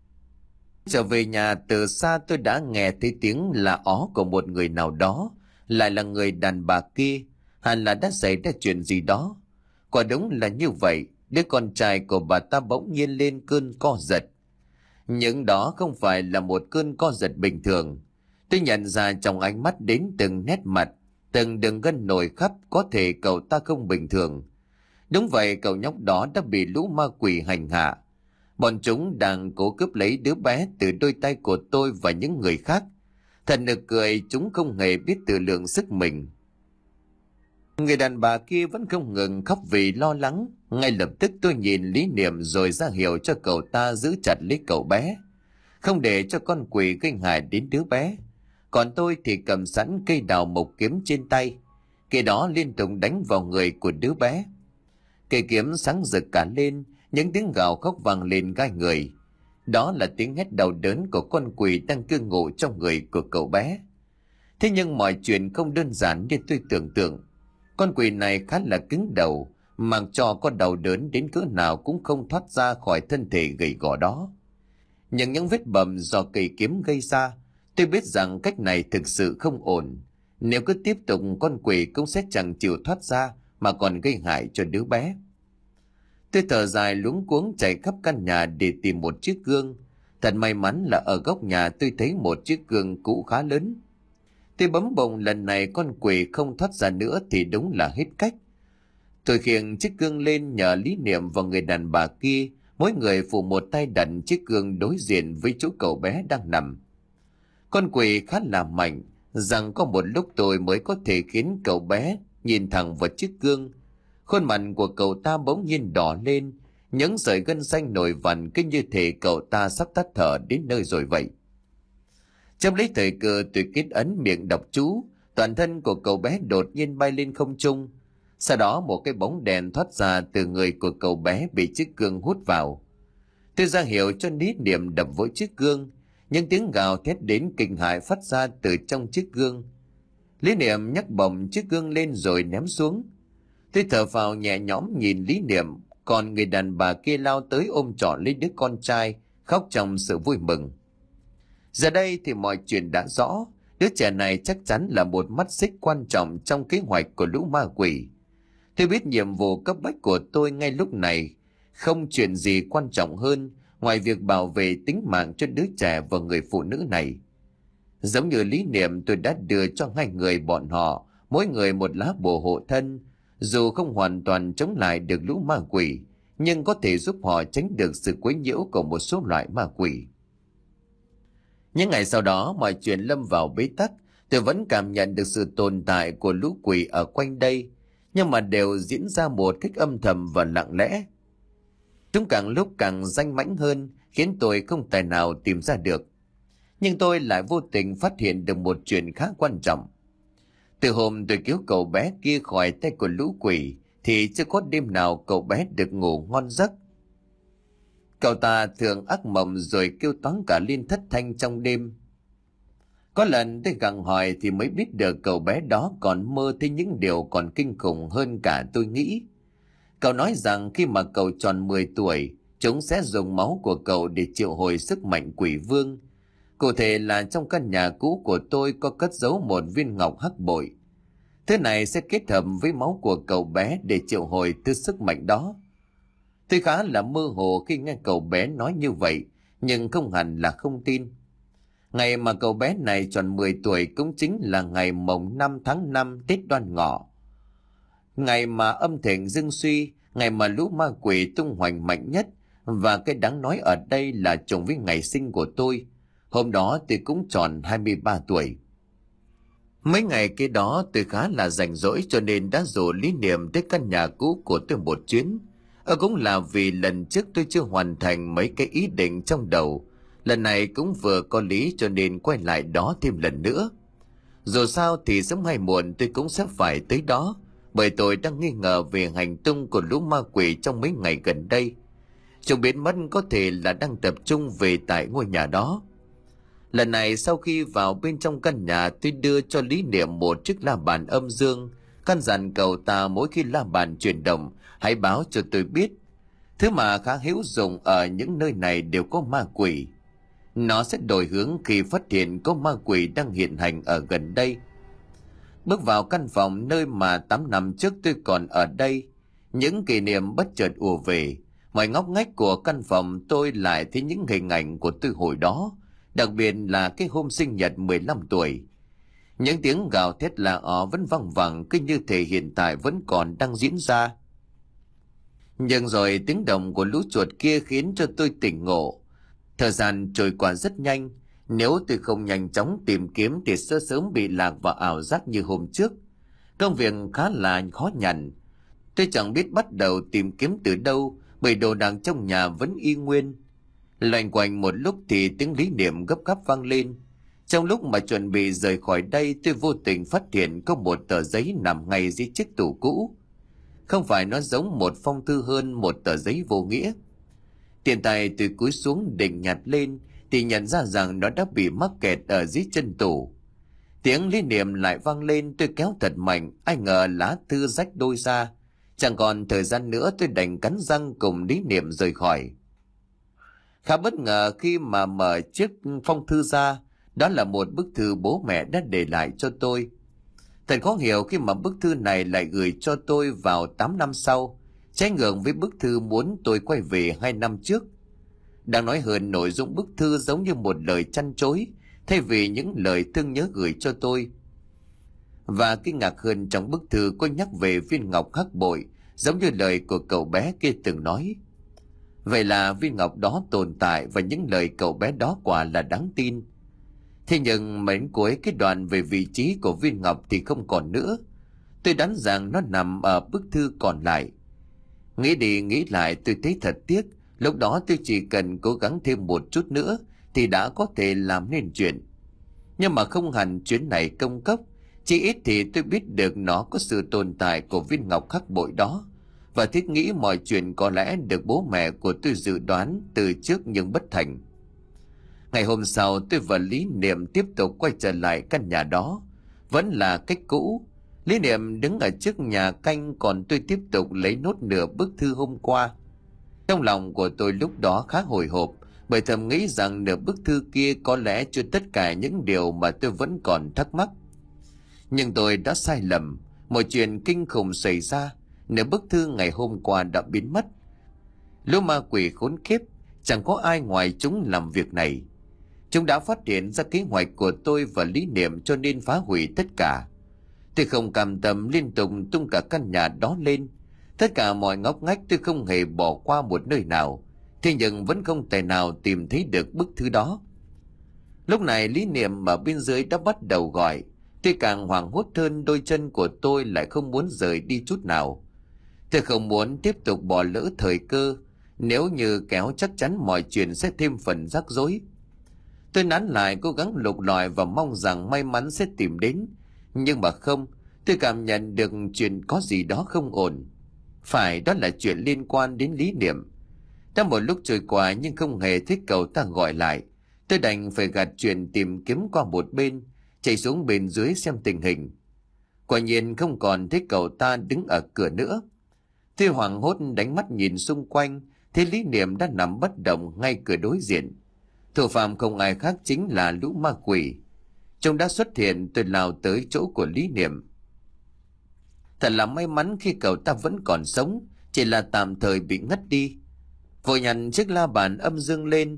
Trở về nhà từ xa tôi đã nghe thấy tiếng là ó của một người nào đó, lại là người đàn bà kia, hẳn là đã xảy ra chuyện gì đó. Quả đúng là như vậy, đứa con trai của bà ta bỗng nhiên lên cơn co giật. Nhưng đó không phải là một cơn co giật bình thường. Tôi nhận ra trong ánh mắt đến từng nét mặt, từng đường gân nổi khắp, có thể cậu ta không bình thường. Đúng vậy, cậu nhóc đó đã bị lũ ma quỷ hành hạ. Bọn chúng đang cố cướp lấy đứa bé từ đôi tay của tôi và những người khác. Thật nực cười, chúng không hề biết tự lượng sức mình. Người đàn bà kia vẫn không ngừng khóc vì lo lắng. Ngay lập tức tôi nhìn lý niệm rồi ra hiệu cho cậu ta giữ chặt lấy cậu bé, không để cho con quỷ gây hại đến đứa bé. Còn tôi thì cầm sẵn cây đào mộc kiếm trên tay, cây đó liên tục đánh vào người của đứa bé. Cây kiếm sáng rực cả lên, những tiếng gào khóc vang lên gai người. Đó là tiếng hét đau đớn của con quỷ đang cư ngụ trong người của cậu bé. Thế nhưng mọi chuyện không đơn giản như tôi tưởng tượng. Con quỷ này khá là cứng đầu, mặc cho có đau đớn đến cỡ nào cũng không thoát ra khỏi thân thể gầy gò đó. Nhưng những vết bầm do cây kiếm gây ra, tôi biết rằng cách này thực sự không ổn. Nếu cứ tiếp tục, con quỷ cũng sẽ chẳng chịu thoát ra mà còn gây hại cho đứa bé. Tôi thở dài luống cuống chạy khắp căn nhà để tìm một chiếc gương. Thật may mắn là ở góc nhà tôi thấy một chiếc gương cũ khá lớn. Tôi bấm bồng lần này con quỷ không thoát ra nữa thì đúng là hết cách. Tôi khiêng chiếc gương lên nhờ lý niệm và người đàn bà kia, mỗi người phụ một tay đặt chiếc gương đối diện với chỗ cậu bé đang nằm. Con quỷ khá là mạnh, rằng có một lúc tôi mới có thể khiến cậu bé nhìn thẳng vào chiếc gương. Khuôn mặt của cậu ta bỗng nhiên đỏ lên, những sợi gân xanh nổi vằn cứ như thể cậu ta sắp tắt thở đến nơi rồi vậy. Trong lấy thời cơ, tôi kết ấn miệng đọc chú, toàn thân của cậu bé đột nhiên bay lên không trung. Sau đó một cái bóng đèn thoát ra từ người của cậu bé bị chiếc gương hút vào. Tôi ra hiệu cho Lý Niệm đập vỡ chiếc gương, những tiếng gào thét đến kinh hãi phát ra từ trong chiếc gương. Lý Niệm nhấc bổng chiếc gương lên rồi ném xuống. Tôi thở phào nhẹ nhõm nhìn Lý Niệm, còn người đàn bà kia lao tới ôm trọn lấy đứa con trai, khóc trong sự vui mừng. Giờ đây thì mọi chuyện đã rõ, đứa trẻ này chắc chắn là một mắt xích quan trọng trong kế hoạch của lũ ma quỷ. Tôi biết nhiệm vụ cấp bách của tôi ngay lúc này không chuyện gì quan trọng hơn ngoài việc bảo vệ tính mạng cho đứa trẻ và người phụ nữ này. Giống như lý niệm, tôi đã đưa cho hai người bọn họ mỗi người một lá bùa hộ thân, dù không hoàn toàn chống lại được lũ ma quỷ, nhưng có thể giúp họ tránh được sự quấy nhiễu của một số loại ma quỷ. Những ngày sau đó, mọi chuyện lâm vào bế tắc. Tôi vẫn cảm nhận được sự tồn tại của lũ quỷ ở quanh đây, nhưng mà đều diễn ra một cách âm thầm và lặng lẽ. Chúng càng lúc càng danh mãnh hơn, khiến tôi không tài nào tìm ra được. Nhưng tôi lại vô tình phát hiện được một chuyện khá quan trọng. Từ hôm tôi cứu cậu bé kia khỏi tay của lũ quỷ, thì chưa có đêm nào cậu bé được ngủ ngon giấc. Cậu ta thường ác mộng rồi kêu toáng cả lên thất thanh trong đêm. Có lần tôi gặng hỏi thì mới biết được cậu bé đó còn mơ thấy những điều còn kinh khủng hơn cả tôi nghĩ. Cậu nói rằng khi mà cậu tròn mười tuổi, chúng sẽ dùng máu của cậu để triệu hồi sức mạnh quỷ vương. Cụ thể là trong căn nhà cũ của tôi có cất giấu một viên ngọc hắc bội. Thứ này sẽ kết hợp với máu của cậu bé để triệu hồi thứ sức mạnh đó. Tôi khá là mơ hồ khi nghe cậu bé nói như vậy, nhưng không hẳn là không tin. Ngày mà cậu bé này tròn mười tuổi cũng chính là ngày mồng năm tháng năm Tết Đoan Ngọ. Ngày mà âm thịnh dưng suy, ngày mà lũ ma quỷ tung hoành mạnh nhất, và cái đáng nói ở đây là trùng với ngày sinh của tôi. Hôm đó tôi cũng tròn hai mươi ba tuổi. Mấy ngày kế đó tôi khá là rảnh rỗi cho nên đã rủ Lý Niệm tới căn nhà cũ của tôi một chuyến. Ờ cũng là vì lần trước tôi chưa hoàn thành mấy cái ý định trong đầu. Lần này cũng vừa có lý cho nên quay lại đó thêm lần nữa. Dù sao thì sớm hay muộn tôi cũng sẽ phải tới đó, bởi tôi đang nghi ngờ về hành tung của lũ ma quỷ trong mấy ngày gần đây. Chúng biến mất có thể là đang tập trung về tại ngôi nhà đó. Lần này sau khi vào bên trong căn nhà, tôi đưa cho Lý Niệm một chiếc la bàn âm dương, căn dặn cậu ta mỗi khi la bàn chuyển động hãy báo cho tôi biết. Thứ mà khá hữu dụng ở những nơi này đều có ma quỷ. Nó sẽ đổi hướng khi phát hiện có ma quỷ đang hiện hành ở gần đây. Bước vào căn phòng nơi mà tám năm trước tôi còn ở đây, những kỷ niệm bất chợt ùa về. Mọi ngóc ngách của căn phòng tôi lại thấy những hình ảnh của tôi hồi đó, đặc biệt là cái hôm sinh nhật mười lăm tuổi. Những tiếng gào thét la ó vẫn vang vẳng, cứ như thể hiện tại vẫn còn đang diễn ra. Nhưng rồi tiếng động của lũ chuột kia khiến cho tôi tỉnh ngộ. Thời gian trôi qua rất nhanh, nếu tôi không nhanh chóng tìm kiếm thì sẽ sớm bị lạc vào ảo giác như hôm trước. Công việc khá là khó nhằn. Tôi chẳng biết bắt đầu tìm kiếm từ đâu, bởi đồ đạc trong nhà vẫn y nguyên. Loanh quanh một lúc thì tiếng Lý Niệm gấp gáp vang lên. Trong lúc mà chuẩn bị rời khỏi đây, tôi vô tình phát hiện có một tờ giấy nằm ngay dưới chiếc tủ cũ. Không phải nó giống một phong thư hơn một tờ giấy vô nghĩa. Tiền tài tôi cúi xuống định nhặt lên thì nhận ra rằng nó đã bị mắc kẹt ở dưới chân tủ. Tiếng Lý Niệm lại vang lên, tôi kéo thật mạnh, ai ngờ lá thư rách đôi ra. Chẳng còn thời gian nữa, tôi đành cắn răng cùng Lý Niệm rời khỏi. Khá bất ngờ khi mà mở chiếc phong thư ra, đó là một bức thư bố mẹ đã để lại cho tôi. Thật khó hiểu khi mà bức thư này lại gửi cho tôi vào tám năm sau, trái ngược với bức thư muốn tôi quay về hai năm trước. Đang nói hơn, nội dung bức thư giống như một lời trăn trối, thay vì những lời thương nhớ gửi cho tôi. Và kinh ngạc hơn, trong bức thư có nhắc về viên ngọc hắc bội, giống như lời của cậu bé kia từng nói. Vậy là viên ngọc đó tồn tại và những lời cậu bé đó quả là đáng tin. Thế nhưng mến cuối cái đoạn về vị trí của viên ngọc thì không còn nữa. Tôi đoán rằng nó nằm ở bức thư còn lại. Nghĩ đi nghĩ lại tôi thấy thật tiếc. Lúc đó tôi chỉ cần cố gắng thêm một chút nữa thì đã có thể làm nên chuyện. Nhưng mà không hẳn chuyến này công cốc. Chỉ ít thì tôi biết được nó có sự tồn tại của viên ngọc khắc bội đó. Và thiết nghĩ mọi chuyện có lẽ được bố mẹ của tôi dự đoán từ trước nhưng bất thành. Ngày hôm sau tôi và Lý Niệm tiếp tục quay trở lại căn nhà đó. Vẫn là cách cũ. Lý Niệm đứng ở trước nhà canh, còn tôi tiếp tục lấy nốt nửa bức thư hôm qua. Trong lòng của tôi lúc đó khá hồi hộp, bởi thầm nghĩ rằng nửa bức thư kia có lẽ chưa tất cả những điều mà tôi vẫn còn thắc mắc. Nhưng tôi đã sai lầm. Một chuyện kinh khủng xảy ra. Nửa bức thư ngày hôm qua đã biến mất. Lũ ma quỷ khốn kiếp, chẳng có ai ngoài chúng làm việc này. Chúng đã phát hiện ra kế hoạch của tôi và Lý Niệm cho nên phá hủy tất cả. Tôi không cam tâm liên tục tung cả căn nhà đó lên. Tất cả mọi ngóc ngách tôi không hề bỏ qua một nơi nào. Thế nhưng vẫn không thể nào tìm thấy được bức thư đó. Lúc này Lý Niệm ở bên dưới đã bắt đầu gọi. Tôi càng hoảng hốt hơn, đôi chân của tôi lại không muốn rời đi chút nào. Tôi không muốn tiếp tục bỏ lỡ thời cơ. Nếu như kéo chắc chắn mọi chuyện sẽ thêm phần rắc rối. Tôi nán lại cố gắng lục lọi và mong rằng may mắn sẽ tìm đến. Nhưng mà không, tôi cảm nhận được chuyện có gì đó không ổn. Phải, đó là chuyện liên quan đến Lý Niệm. Đã một lúc trôi qua nhưng không hề thấy cậu ta gọi lại. Tôi đành phải gạt chuyện tìm kiếm qua một bên, chạy xuống bên dưới xem tình hình. Quả nhiên không còn thấy cậu ta đứng ở cửa nữa. Tôi hoảng hốt đánh mắt nhìn xung quanh, thấy Lý Niệm đã nằm bất động ngay cửa đối diện. Thủ phạm không ai khác chính là lũ ma quỷ. Chúng đã xuất hiện, tôi lao tới chỗ của Lý Niệm. Thật là may mắn khi cậu ta vẫn còn sống, chỉ là tạm thời bị ngất đi. Vội nhặt chiếc la bàn âm dương lên.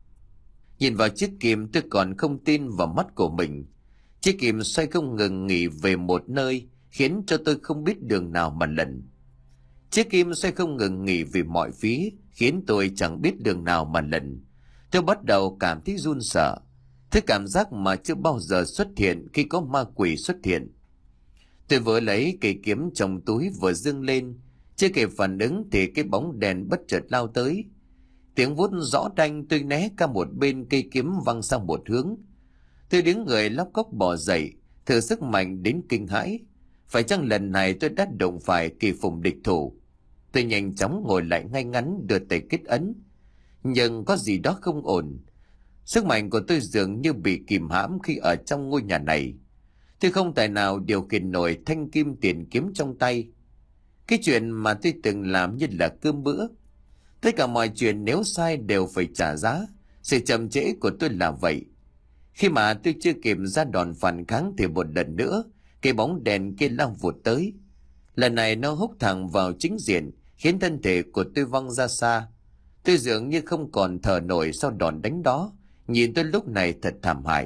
Nhìn vào chiếc kim tôi còn không tin vào mắt của mình. Chiếc kim xoay không ngừng nghỉ về một nơi, khiến cho tôi không biết đường nào mà lần. Chiếc kim xoay không ngừng nghỉ về mọi phía, khiến tôi chẳng biết đường nào mà lần. Tôi bắt đầu cảm thấy run sợ. Thứ cảm giác mà chưa bao giờ xuất hiện khi có ma quỷ xuất hiện. Tôi vừa lấy cây kiếm trong túi vừa dâng lên. Chưa kịp phản ứng thì cái bóng đèn bất chợt lao tới. Tiếng vút rõ ràng, tôi né qua một bên, cây kiếm văng sang một hướng. Tôi đứng người lóc cóc bò dậy, thử sức mạnh đến kinh hãi. Phải chăng lần này tôi đã đụng phải kỳ phùng địch thủ? Tôi nhanh chóng ngồi lại ngay ngắn, đưa tay kết ấn. Nhưng có gì đó không ổn. Sức mạnh của tôi dường như bị kìm hãm khi ở trong ngôi nhà này. Tôi không tài nào điều khiển nổi thanh kim tiền kiếm trong tay. Cái chuyện mà tôi từng làm như là cơm bữa. Tất cả mọi chuyện nếu sai đều phải trả giá. Sự chậm trễ của tôi là vậy. Khi mà tôi chưa kịp ra đòn phản kháng thì một lần nữa cái bóng đèn kia lao vụt tới. Lần này nó húc thẳng vào chính diện, khiến thân thể của tôi văng ra xa. Tôi dường như không còn thở nổi sau đòn đánh đó. Nhìn tôi lúc này thật thảm hại.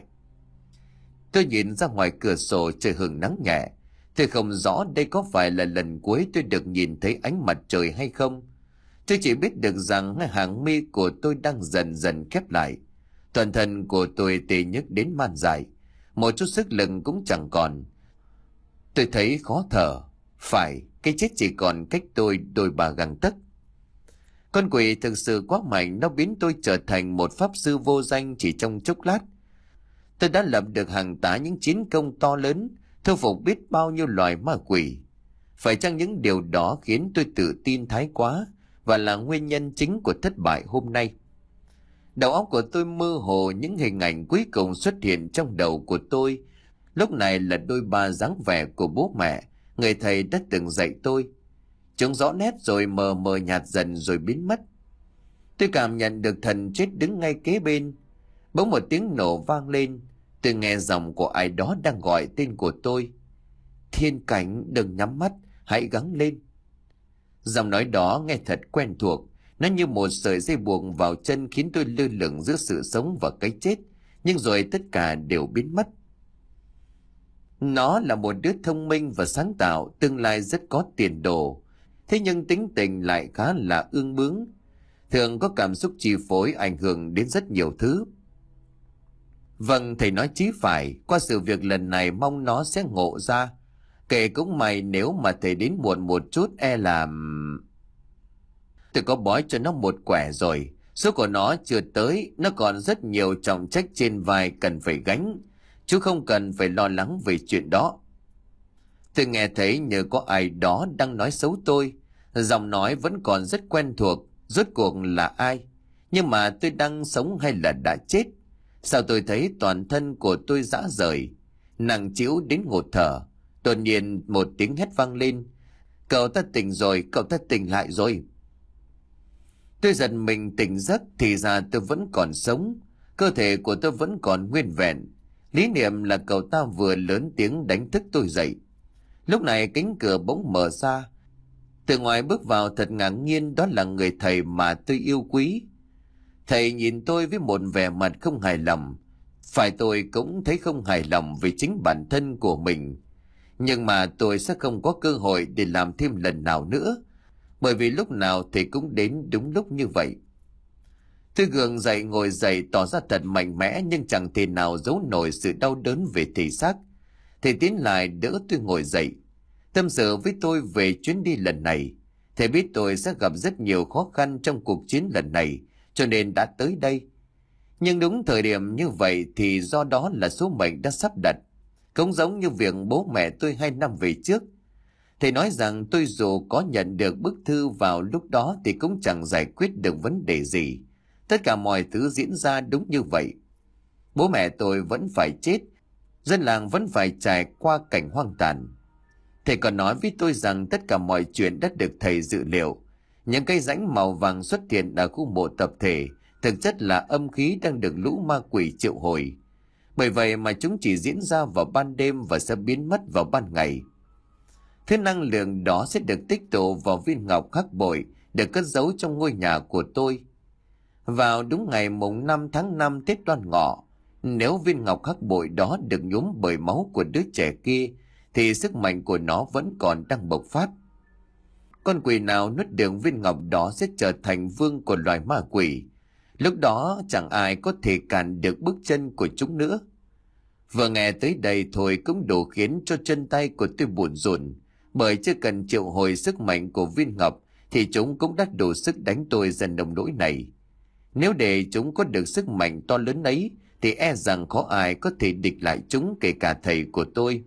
Tôi nhìn ra ngoài cửa sổ, trời hừng nắng nhẹ. Tôi không rõ đây có phải là lần cuối tôi được nhìn thấy ánh mặt trời hay không. Tôi chỉ biết được rằng hàng mi của tôi đang dần dần khép lại. Toàn thân của tôi tê nhức đến man dại. Một chút sức lực cũng chẳng còn. Tôi thấy khó thở. Phải, cái chết chỉ còn cách tôi đôi ba gang tấc. Con quỷ thực sự quá mạnh, nó biến tôi trở thành một pháp sư vô danh chỉ trong chốc lát. Tôi đã lập được hàng tá những chiến công to lớn, thu phục biết bao nhiêu loài ma quỷ. Phải chăng những điều đó khiến tôi tự tin thái quá và là nguyên nhân chính của thất bại hôm nay? Đầu óc của tôi mơ hồ, những hình ảnh cuối cùng xuất hiện trong đầu của tôi. Lúc này là đôi ba dáng vẻ của bố mẹ, người thầy đã từng dạy tôi. Chúng rõ nét rồi mờ mờ nhạt dần rồi biến mất. Tôi cảm nhận được thần chết đứng ngay kế bên. Bỗng một tiếng nổ vang lên. Tôi nghe giọng của ai đó đang gọi tên của tôi. Thiên Cảnh, đừng nhắm mắt, hãy gắng lên. Giọng nói đó nghe thật quen thuộc. Nó như một sợi dây buộc vào chân, khiến tôi lơ lửng giữa sự sống và cái chết. Nhưng rồi tất cả đều biến mất. Nó là một đứa thông minh và sáng tạo, tương lai rất có tiền đồ. Thế nhưng tính tình lại khá là ương bướng. Thường có cảm xúc chi phối, ảnh hưởng đến rất nhiều thứ. Vâng, thầy nói chí phải, qua sự việc lần này mong nó sẽ ngộ ra. Kể cũng may nếu mà thầy đến muộn một chút e là... Tôi có bói cho nó một quẻ rồi. Số của nó chưa tới, nó còn rất nhiều trọng trách trên vai cần phải gánh. Chú không cần phải lo lắng về chuyện đó. Tôi nghe thấy như có ai đó đang nói xấu tôi. Giọng nói vẫn còn rất quen thuộc. Rốt cuộc là ai? Nhưng mà tôi đang sống hay là đã chết? Sao tôi thấy toàn thân của tôi rã rời, nặng trĩu đến ngột thở. Đột nhiên một tiếng hét vang lên. Cậu ta tỉnh rồi, cậu ta tỉnh lại rồi. Tôi giật mình tỉnh giấc, thì ra tôi vẫn còn sống. Cơ thể của tôi vẫn còn nguyên vẹn. Lý niệm là cậu ta vừa lớn tiếng đánh thức tôi dậy. Lúc này cánh cửa bỗng mở ra. Từ ngoài bước vào thật ngạc nhiên, đó là người thầy mà tôi yêu quý. Thầy nhìn tôi với một vẻ mặt không hài lòng. Phải, tôi cũng thấy không hài lòng về chính bản thân của mình. Nhưng mà tôi sẽ không có cơ hội để làm thêm lần nào nữa, bởi vì lúc nào thầy cũng đến đúng lúc như vậy. Tôi gượng dậy ngồi dậy tỏ ra thật mạnh mẽ, nhưng chẳng thể nào giấu nổi sự đau đớn về thể xác. Thầy tiến lại đỡ tôi ngồi dậy, tâm sự với tôi về chuyến đi lần này. Thầy biết tôi sẽ gặp rất nhiều khó khăn trong cuộc chiến lần này, cho nên đã tới đây. Nhưng đúng thời điểm như vậy thì do đó là số mệnh đã sắp đặt. Cũng giống như việc bố mẹ tôi hai năm về trước. Thầy nói rằng tôi dù có nhận được bức thư vào lúc đó thì cũng chẳng giải quyết được vấn đề gì. Tất cả mọi thứ diễn ra đúng như vậy. Bố mẹ tôi vẫn phải chết, dân làng vẫn phải trải qua cảnh hoang tàn. Thầy còn nói với tôi rằng tất cả mọi chuyện đã được thầy dự liệu. Những cây rãnh màu vàng xuất hiện ở khu mộ tập thể thực chất là âm khí đang được lũ ma quỷ triệu hồi. Bởi vậy mà chúng chỉ diễn ra vào ban đêm và sẽ biến mất vào ban ngày. Thứ năng lượng đó sẽ được tích tụ vào viên ngọc khắc bội được cất giấu trong ngôi nhà của tôi. Vào đúng ngày mùng năm tháng năm Tết Đoan Ngọ, nếu viên ngọc khắc bội đó được nhuốm bởi máu của đứa trẻ kia thì sức mạnh của nó vẫn còn đang bộc phát. Con quỷ nào nuốt được viên ngọc đó sẽ trở thành vương của loài ma quỷ. Lúc đó chẳng ai có thể cản được bước chân của chúng nữa. Vừa nghe tới đây thôi cũng đủ khiến cho chân tay của tôi buồn rùn, bởi chưa cần triệu hồi sức mạnh của viên ngọc thì chúng cũng đã đủ sức đánh tôi dần nồng nỗi này. Nếu để chúng có được sức mạnh to lớn ấy thì e rằng khó ai có thể địch lại chúng, kể cả thầy của tôi.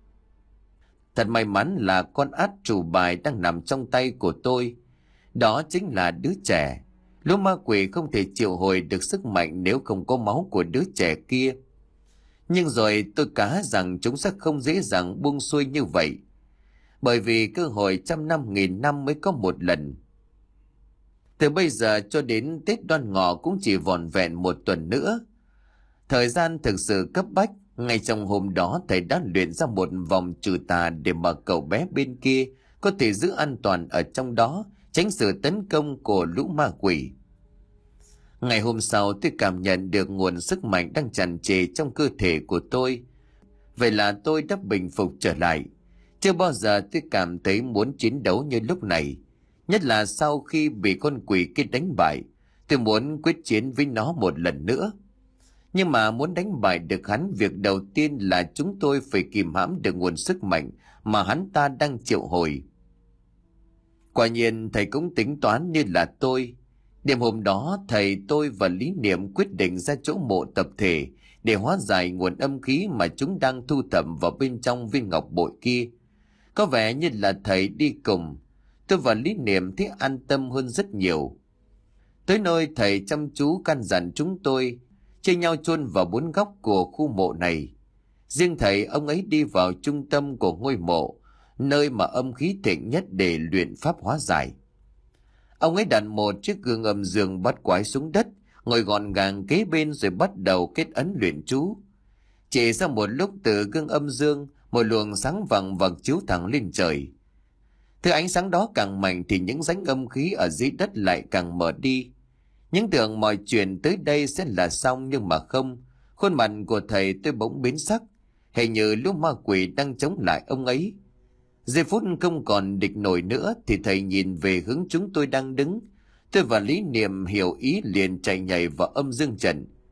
Thật may mắn là con át chủ bài đang nằm trong tay của tôi. Đó chính là đứa trẻ. Lũ ma quỷ không thể triệu hồi được sức mạnh nếu không có máu của đứa trẻ kia. Nhưng rồi tôi cá rằng chúng sẽ không dễ dàng buông xuôi như vậy, bởi vì cơ hội trăm năm nghìn năm mới có một lần. Từ bây giờ cho đến Tết Đoan Ngọ cũng chỉ vỏn vẹn một tuần nữa. Thời gian thực sự cấp bách. Ngay trong hôm đó thầy đã luyện ra một vòng trừ tà để mà cậu bé bên kia có thể giữ an toàn ở trong đó, tránh sự tấn công của lũ ma quỷ. Ngày hôm sau tôi cảm nhận được nguồn sức mạnh đang tràn trề trong cơ thể của tôi. Vậy là tôi đã bình phục trở lại. Chưa bao giờ tôi cảm thấy muốn chiến đấu như lúc này. Nhất là sau khi bị con quỷ kia đánh bại, tôi muốn quyết chiến với nó một lần nữa. Nhưng mà muốn đánh bại được hắn, việc đầu tiên là chúng tôi phải kìm hãm được nguồn sức mạnh mà hắn ta đang triệu hồi. Quả nhiên thầy cũng tính toán như là tôi. Đêm hôm đó thầy, tôi và Lý Niệm quyết định ra chỗ mộ tập thể để hóa giải nguồn âm khí mà chúng đang thu thập vào bên trong viên ngọc bội kia. Có vẻ như là thầy đi cùng, tôi và Lý Niệm thấy an tâm hơn rất nhiều. Tới nơi thầy chăm chú căn dặn chúng tôi chia nhau chôn vào bốn góc của khu mộ này. Riêng thầy, ông ấy đi vào trung tâm của ngôi mộ, nơi mà âm khí thịnh nhất, để luyện pháp hóa giải. Ông ấy đặt một chiếc gương âm dương bắt quái xuống đất, ngồi gọn gàng kế bên rồi bắt đầu kết ấn luyện chú. Chỉ sau một lúc, từ gương âm dương một luồng sáng vàng vặc chiếu thẳng lên trời. Thứ ánh sáng đó càng mạnh thì những rãnh âm khí ở dưới đất lại càng mở đi. Những tưởng mọi chuyện tới đây sẽ là xong, nhưng mà không. Khuôn mặt của thầy tôi bỗng biến sắc, hình như lũ ma quỷ đang chống lại ông ấy. Giây phút không còn địch nổi nữa thì thầy nhìn về hướng chúng tôi đang đứng. Tôi và Lý Niệm hiểu ý liền chạy nhảy vào âm dương trận.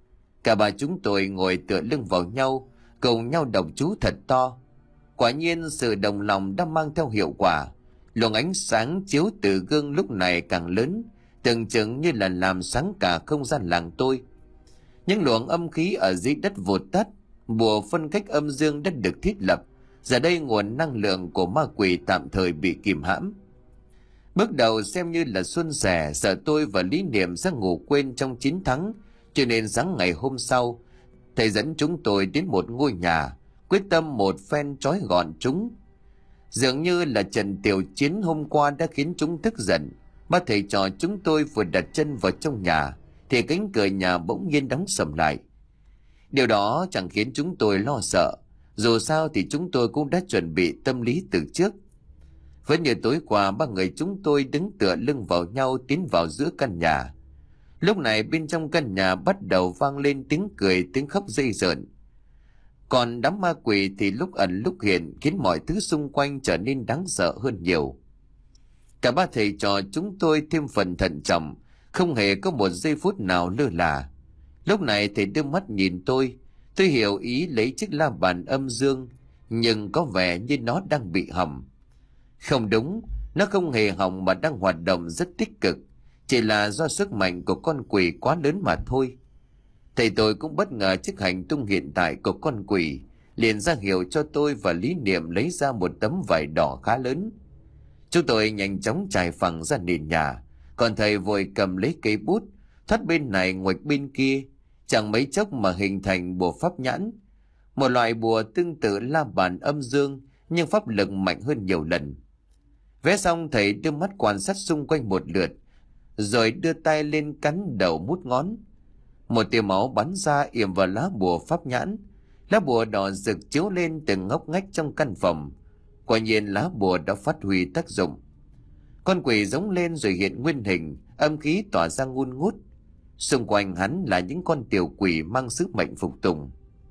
Cả ba chúng tôi ngồi tựa lưng vào nhau, cùng nhau đọc chú thật to. Quả nhiên sự đồng lòng đã mang theo hiệu quả. Luồng ánh sáng chiếu từ gương lúc này càng lớn, tưởng chừng như là làm sáng cả không gian làng tôi. Những luồng âm khí ở dưới đất vụt tắt, bùa phân cách âm dương đã được thiết lập. Giờ đây nguồn năng lượng của ma quỷ tạm thời bị kìm hãm. Bước đầu xem như là suôn sẻ, sợ tôi và Lý Niệm sẽ ngủ quên trong chín tháng, cho nên sáng ngày hôm sau, thầy dẫn chúng tôi đến một ngôi nhà, quyết tâm một phen trói gọn chúng. Dường như là trận tiểu chiến hôm qua đã khiến chúng tức giận. Ba thầy trò chúng tôi vừa đặt chân vào trong nhà thì cánh cửa nhà bỗng nhiên đóng sầm lại. Điều đó chẳng khiến chúng tôi lo sợ, dù sao thì chúng tôi cũng đã chuẩn bị tâm lý từ trước. Vẫn như tối qua, ba người chúng tôi đứng tựa lưng vào nhau tiến vào giữa căn nhà. Lúc này bên trong căn nhà bắt đầu vang lên tiếng cười, tiếng khóc rây rợn. Còn đám ma quỷ thì lúc ẩn lúc hiện, khiến mọi thứ xung quanh trở nên đáng sợ hơn nhiều. Cả ba thầy trò chúng tôi thêm phần thận trọng, không hề có một giây phút nào lơ là. Lúc này thầy đưa mắt nhìn tôi, tôi hiểu ý lấy chiếc la bàn âm dương, nhưng có vẻ như nó đang bị hỏng. Không đúng, nó không hề hỏng mà đang hoạt động rất tích cực, chỉ là do sức mạnh của con quỷ quá lớn mà thôi. Thầy tôi cũng bất ngờ trước hành tung hiện tại của con quỷ, liền ra hiệu cho tôi và Lý Niệm lấy ra một tấm vải đỏ khá lớn. Chúng tôi nhanh chóng trải phẳng ra nền nhà, còn thầy vội cầm lấy cây bút, thoát bên này nguệch bên kia, chẳng mấy chốc mà hình thành bùa pháp nhãn, một loại bùa tương tự la bàn âm dương nhưng pháp lực mạnh hơn nhiều lần. Vẽ xong, thầy đưa mắt quan sát xung quanh một lượt, rồi đưa tay lên cắn đầu mút ngón. Một tia máu bắn ra yểm vào lá bùa pháp nhãn. Lá bùa đỏ rực chiếu lên từng ngóc ngách trong căn phòng. Quả nhiên lá bùa đã phát huy tác dụng. Con quỷ giống lên rồi hiện nguyên hình, âm khí tỏa ra ngun ngút. Xung quanh hắn là những con tiểu quỷ mang sức mạnh phục tùng.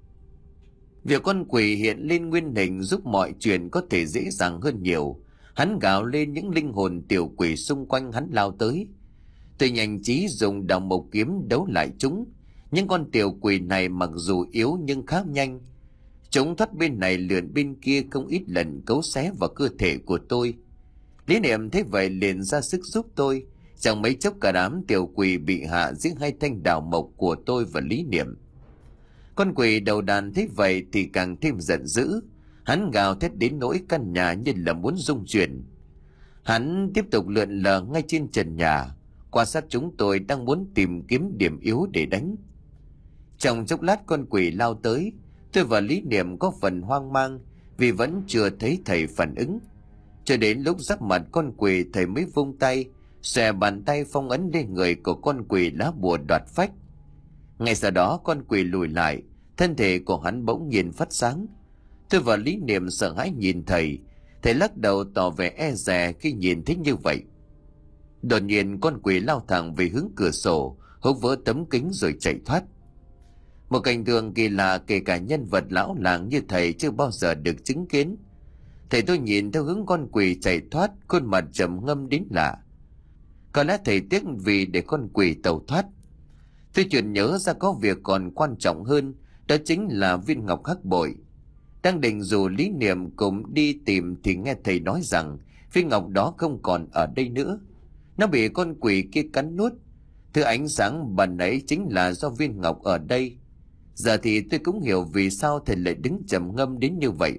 Việc con quỷ hiện lên nguyên hình giúp mọi chuyện có thể dễ dàng hơn nhiều. Hắn gào lên, những linh hồn tiểu quỷ xung quanh hắn lao tới. Tôi nhanh trí dùng đào mộc kiếm đấu lại chúng. Những con tiểu quỷ này mặc dù yếu nhưng khá nhanh. Chúng thoát bên này lượn bên kia không ít lần, cấu xé vào cơ thể của tôi. Lý Niệm thấy vậy liền ra sức giúp tôi. Chẳng mấy chốc cả đám tiểu quỷ bị hạ dưới hai thanh đào mộc của tôi và Lý Niệm. Con quỷ đầu đàn thấy vậy thì càng thêm giận dữ. Hắn gào thét đến nỗi căn nhà như là muốn rung chuyển. Hắn tiếp tục lượn lờ ngay trên trần nhà, quan sát chúng tôi đang muốn tìm kiếm điểm yếu để đánh. Trong chốc lát con quỷ lao tới, tôi và Lý Niệm có phần hoang mang vì vẫn chưa thấy thầy phản ứng. Cho đến lúc giáp mặt con quỷ, thầy mới vung tay, xòe bàn tay phong ấn lên người của con quỷ lá bùa đoạt phách. Ngay sau đó con quỷ lùi lại, thân thể của hắn bỗng nhiên phát sáng. Tôi và Lý Niệm sợ hãi nhìn thầy. Thầy lắc đầu tỏ vẻ e dè khi nhìn thấy như vậy. Đột nhiên con quỷ lao thẳng về hướng cửa sổ, húc vỡ tấm kính rồi chạy thoát. Một cảnh tượng kỳ lạ kể cả nhân vật lão làng như thầy chưa bao giờ được chứng kiến. Thầy tôi nhìn theo hướng con quỷ chạy thoát, khuôn mặt trầm ngâm đến lạ. Có lẽ thầy tiếc vì để con quỷ tẩu thoát. Tôi chợt nhớ ra có việc còn quan trọng hơn, đó chính là viên ngọc hắc bội. Đang định rủ Lý Niệm cùng đi tìm thì nghe thầy nói rằng viên ngọc đó không còn ở đây nữa. Nó bị con quỷ kia cắn nuốt. Thứ ánh sáng ban nãy chính là do viên ngọc ở đây. Giờ thì tôi cũng hiểu vì sao thầy lại đứng trầm ngâm đến như vậy.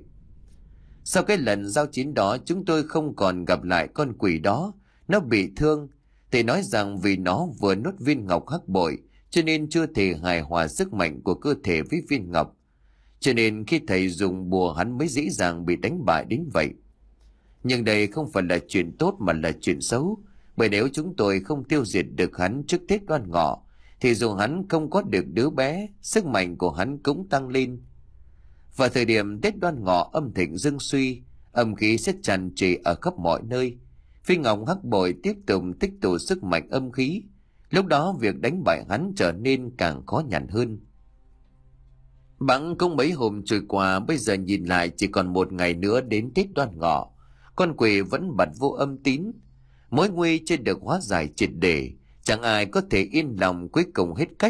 Sau cái lần giao chiến đó, chúng tôi không còn gặp lại con quỷ đó. Nó bị thương. Thầy nói rằng vì nó vừa nuốt viên ngọc hắc bội, cho nên chưa thể hài hòa sức mạnh của cơ thể với viên ngọc. Cho nên khi thầy dùng bùa, hắn mới dễ dàng bị đánh bại đến vậy. Nhưng đây không phải là chuyện tốt mà là chuyện xấu. Bởi nếu chúng tôi không tiêu diệt được hắn trước Tết Đoan Ngọ, thì dù hắn không có được đứa bé, sức mạnh của hắn cũng tăng lên. Vào thời điểm Tết Đoan Ngọ âm thịnh dương suy, âm khí sẽ tràn trề ở khắp mọi nơi. Viên ngọc hắc bội tiếp tục tích tụ sức mạnh âm khí. Lúc đó việc đánh bại hắn trở nên càng khó nhằn hơn. Bẵng cũng mấy hôm trôi qua, bây giờ nhìn lại chỉ còn một ngày nữa đến Tết Đoan Ngọ. Con quỷ vẫn bật vô âm tín. Mối nguy chưa được hóa giải triệt để, chẳng ai có thể yên lòng. Cuối cùng hết cách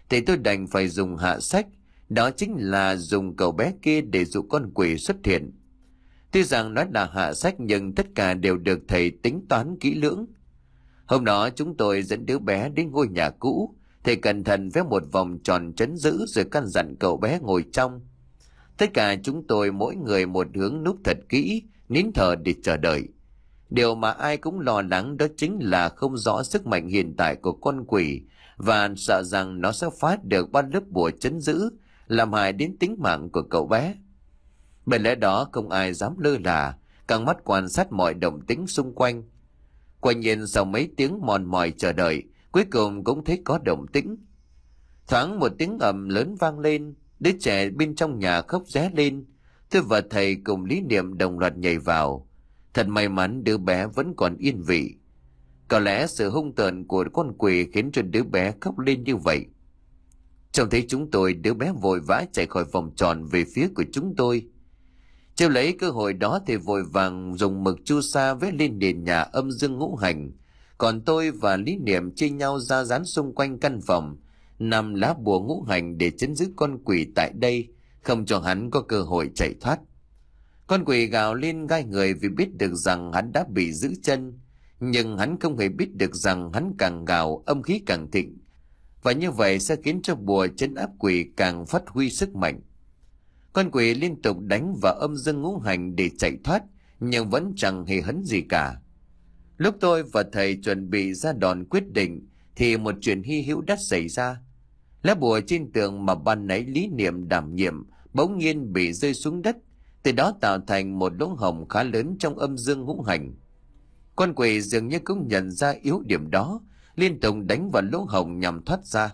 thì tôi đành phải dùng hạ sách, đó chính là dùng cậu bé kia để dụ con quỷ xuất hiện. Tuy rằng nói là hạ sách nhưng tất cả đều được thầy tính toán kỹ lưỡng. Hôm đó chúng tôi dẫn đứa bé đến ngôi nhà cũ, thầy cẩn thận vẽ một vòng tròn trấn giữ rồi căn dặn cậu bé ngồi trong. Tất cả chúng tôi mỗi người một hướng núp thật kỹ, nín thở để chờ đợi. Điều mà ai cũng lo lắng đó chính là không rõ sức mạnh hiện tại của con quỷ và sợ rằng nó sẽ phá được bao lớp bùa trấn giữ, làm hại đến tính mạng của cậu bé. Bởi lẽ đó không ai dám lơ là, căng mắt quan sát mọi động tĩnh xung quanh. Quả nhiên sau mấy tiếng mòn mỏi chờ đợi, cuối cùng cũng thấy có động tĩnh. Thoáng một tiếng ầm lớn vang lên, đứa trẻ bên trong nhà khóc ré lên. Tôi và thầy cùng Lý Niệm đồng loạt nhảy vào. Thật may mắn đứa bé vẫn còn yên vị. Có lẽ sự hung tợn của con quỷ khiến cho đứa bé khóc lên như vậy. Trông thấy chúng tôi, đứa bé vội vã chạy khỏi vòng tròn về phía của chúng tôi. Chưa lấy cơ hội đó thì vội vàng dùng mực chu sa vẽ lên nền nhà âm dương ngũ hành. Còn tôi và Lý Niệm chia nhau ra dán xung quanh căn phòng, nằm lá bùa ngũ hành để trấn giữ con quỷ tại đây, không cho hắn có cơ hội chạy thoát. Con quỷ gào lên gai người vì biết được rằng hắn đã bị giữ chân, nhưng hắn không hề biết được rằng hắn càng gào âm khí càng thịnh, và như vậy sẽ khiến cho bùa trấn áp quỷ càng phát huy sức mạnh. Con quỷ liên tục đánh vào âm dương ngũ hành để chạy thoát, nhưng vẫn chẳng hề hấn gì cả. Lúc tôi và thầy chuẩn bị ra đòn quyết định thì một chuyện hy hữu đã xảy ra. Lá bùa trên tường mà ban nãy Lý Niệm đảm nhiệm bỗng nhiên bị rơi xuống đất, từ đó tạo thành một lỗ hổng khá lớn trong âm dương ngũ hành. Con quỷ dường như cũng nhận ra yếu điểm đó, liên tục đánh vào lỗ hổng nhằm thoát ra.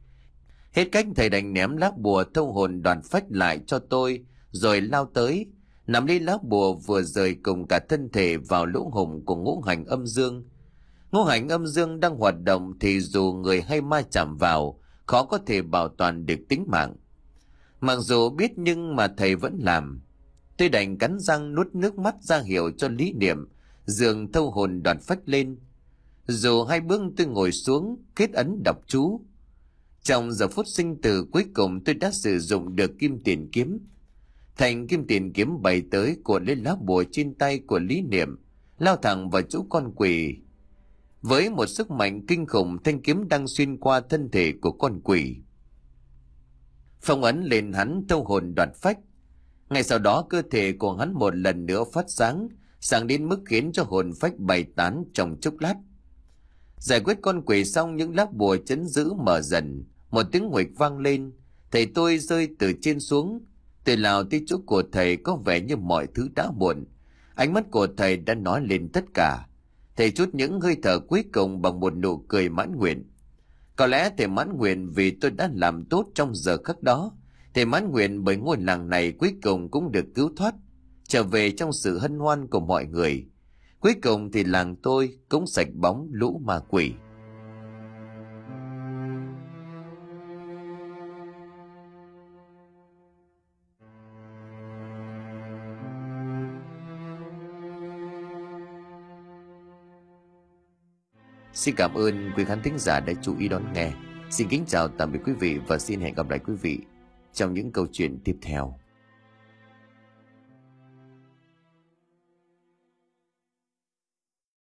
Hết cách thầy đành ném lá bùa thâu hồn đoàn phách lại cho tôi, rồi lao tới, nắm lấy lá bùa vừa rời cùng cả thân thể vào lỗ hổng của ngũ hành âm dương. Ngũ hành âm dương đang hoạt động thì dù người hay ma chạm vào, khó có thể bảo toàn được tính mạng. Mặc dù biết nhưng mà thầy vẫn làm. Tôi đành cắn răng nuốt nước mắt ra hiệu cho Lý Niệm dường thâu hồn đoàn phách lên. Dù hai bước tôi ngồi xuống kết ấn đọc chú. Trong giờ phút sinh tử cuối cùng tôi đã sử dụng được kim tiền kiếm. Thành kim tiền kiếm bay tới cuộn lên lá bùa trên tay của Lý Niệm, lao thẳng vào chỗ con quỷ. Với một sức mạnh kinh khủng, thanh kiếm đang xuyên qua thân thể của con quỷ, phong ấn lên hắn thâu hồn đoạt phách. Ngay sau đó cơ thể của hắn một lần nữa phát sáng, sáng đến mức khiến cho hồn phách bay tán trong chốc lát. Giải quyết con quỷ xong, những lá bùa trấn giữ mở dần, một tiếng huỵch vang lên, thầy tôi rơi từ trên xuống. Tôi lao tới chỗ của thầy, có vẻ như mọi thứ đã muộn. Ánh mắt của thầy đã nói lên tất cả. Thầy trút những hơi thở cuối cùng bằng một nụ cười mãn nguyện. Có lẽ thầy mãn nguyện vì tôi đã làm tốt trong giờ khắc đó. Thầy mãn nguyện bởi ngôi làng này cuối cùng cũng được cứu thoát, trở về trong sự hân hoan của mọi người. Cuối cùng thì làng tôi cũng sạch bóng lũ ma quỷ. Xin cảm ơn quý khán thính giả đã chú ý đón nghe. Xin kính chào tạm biệt quý vị và xin hẹn gặp lại quý vị trong những câu chuyện tiếp theo.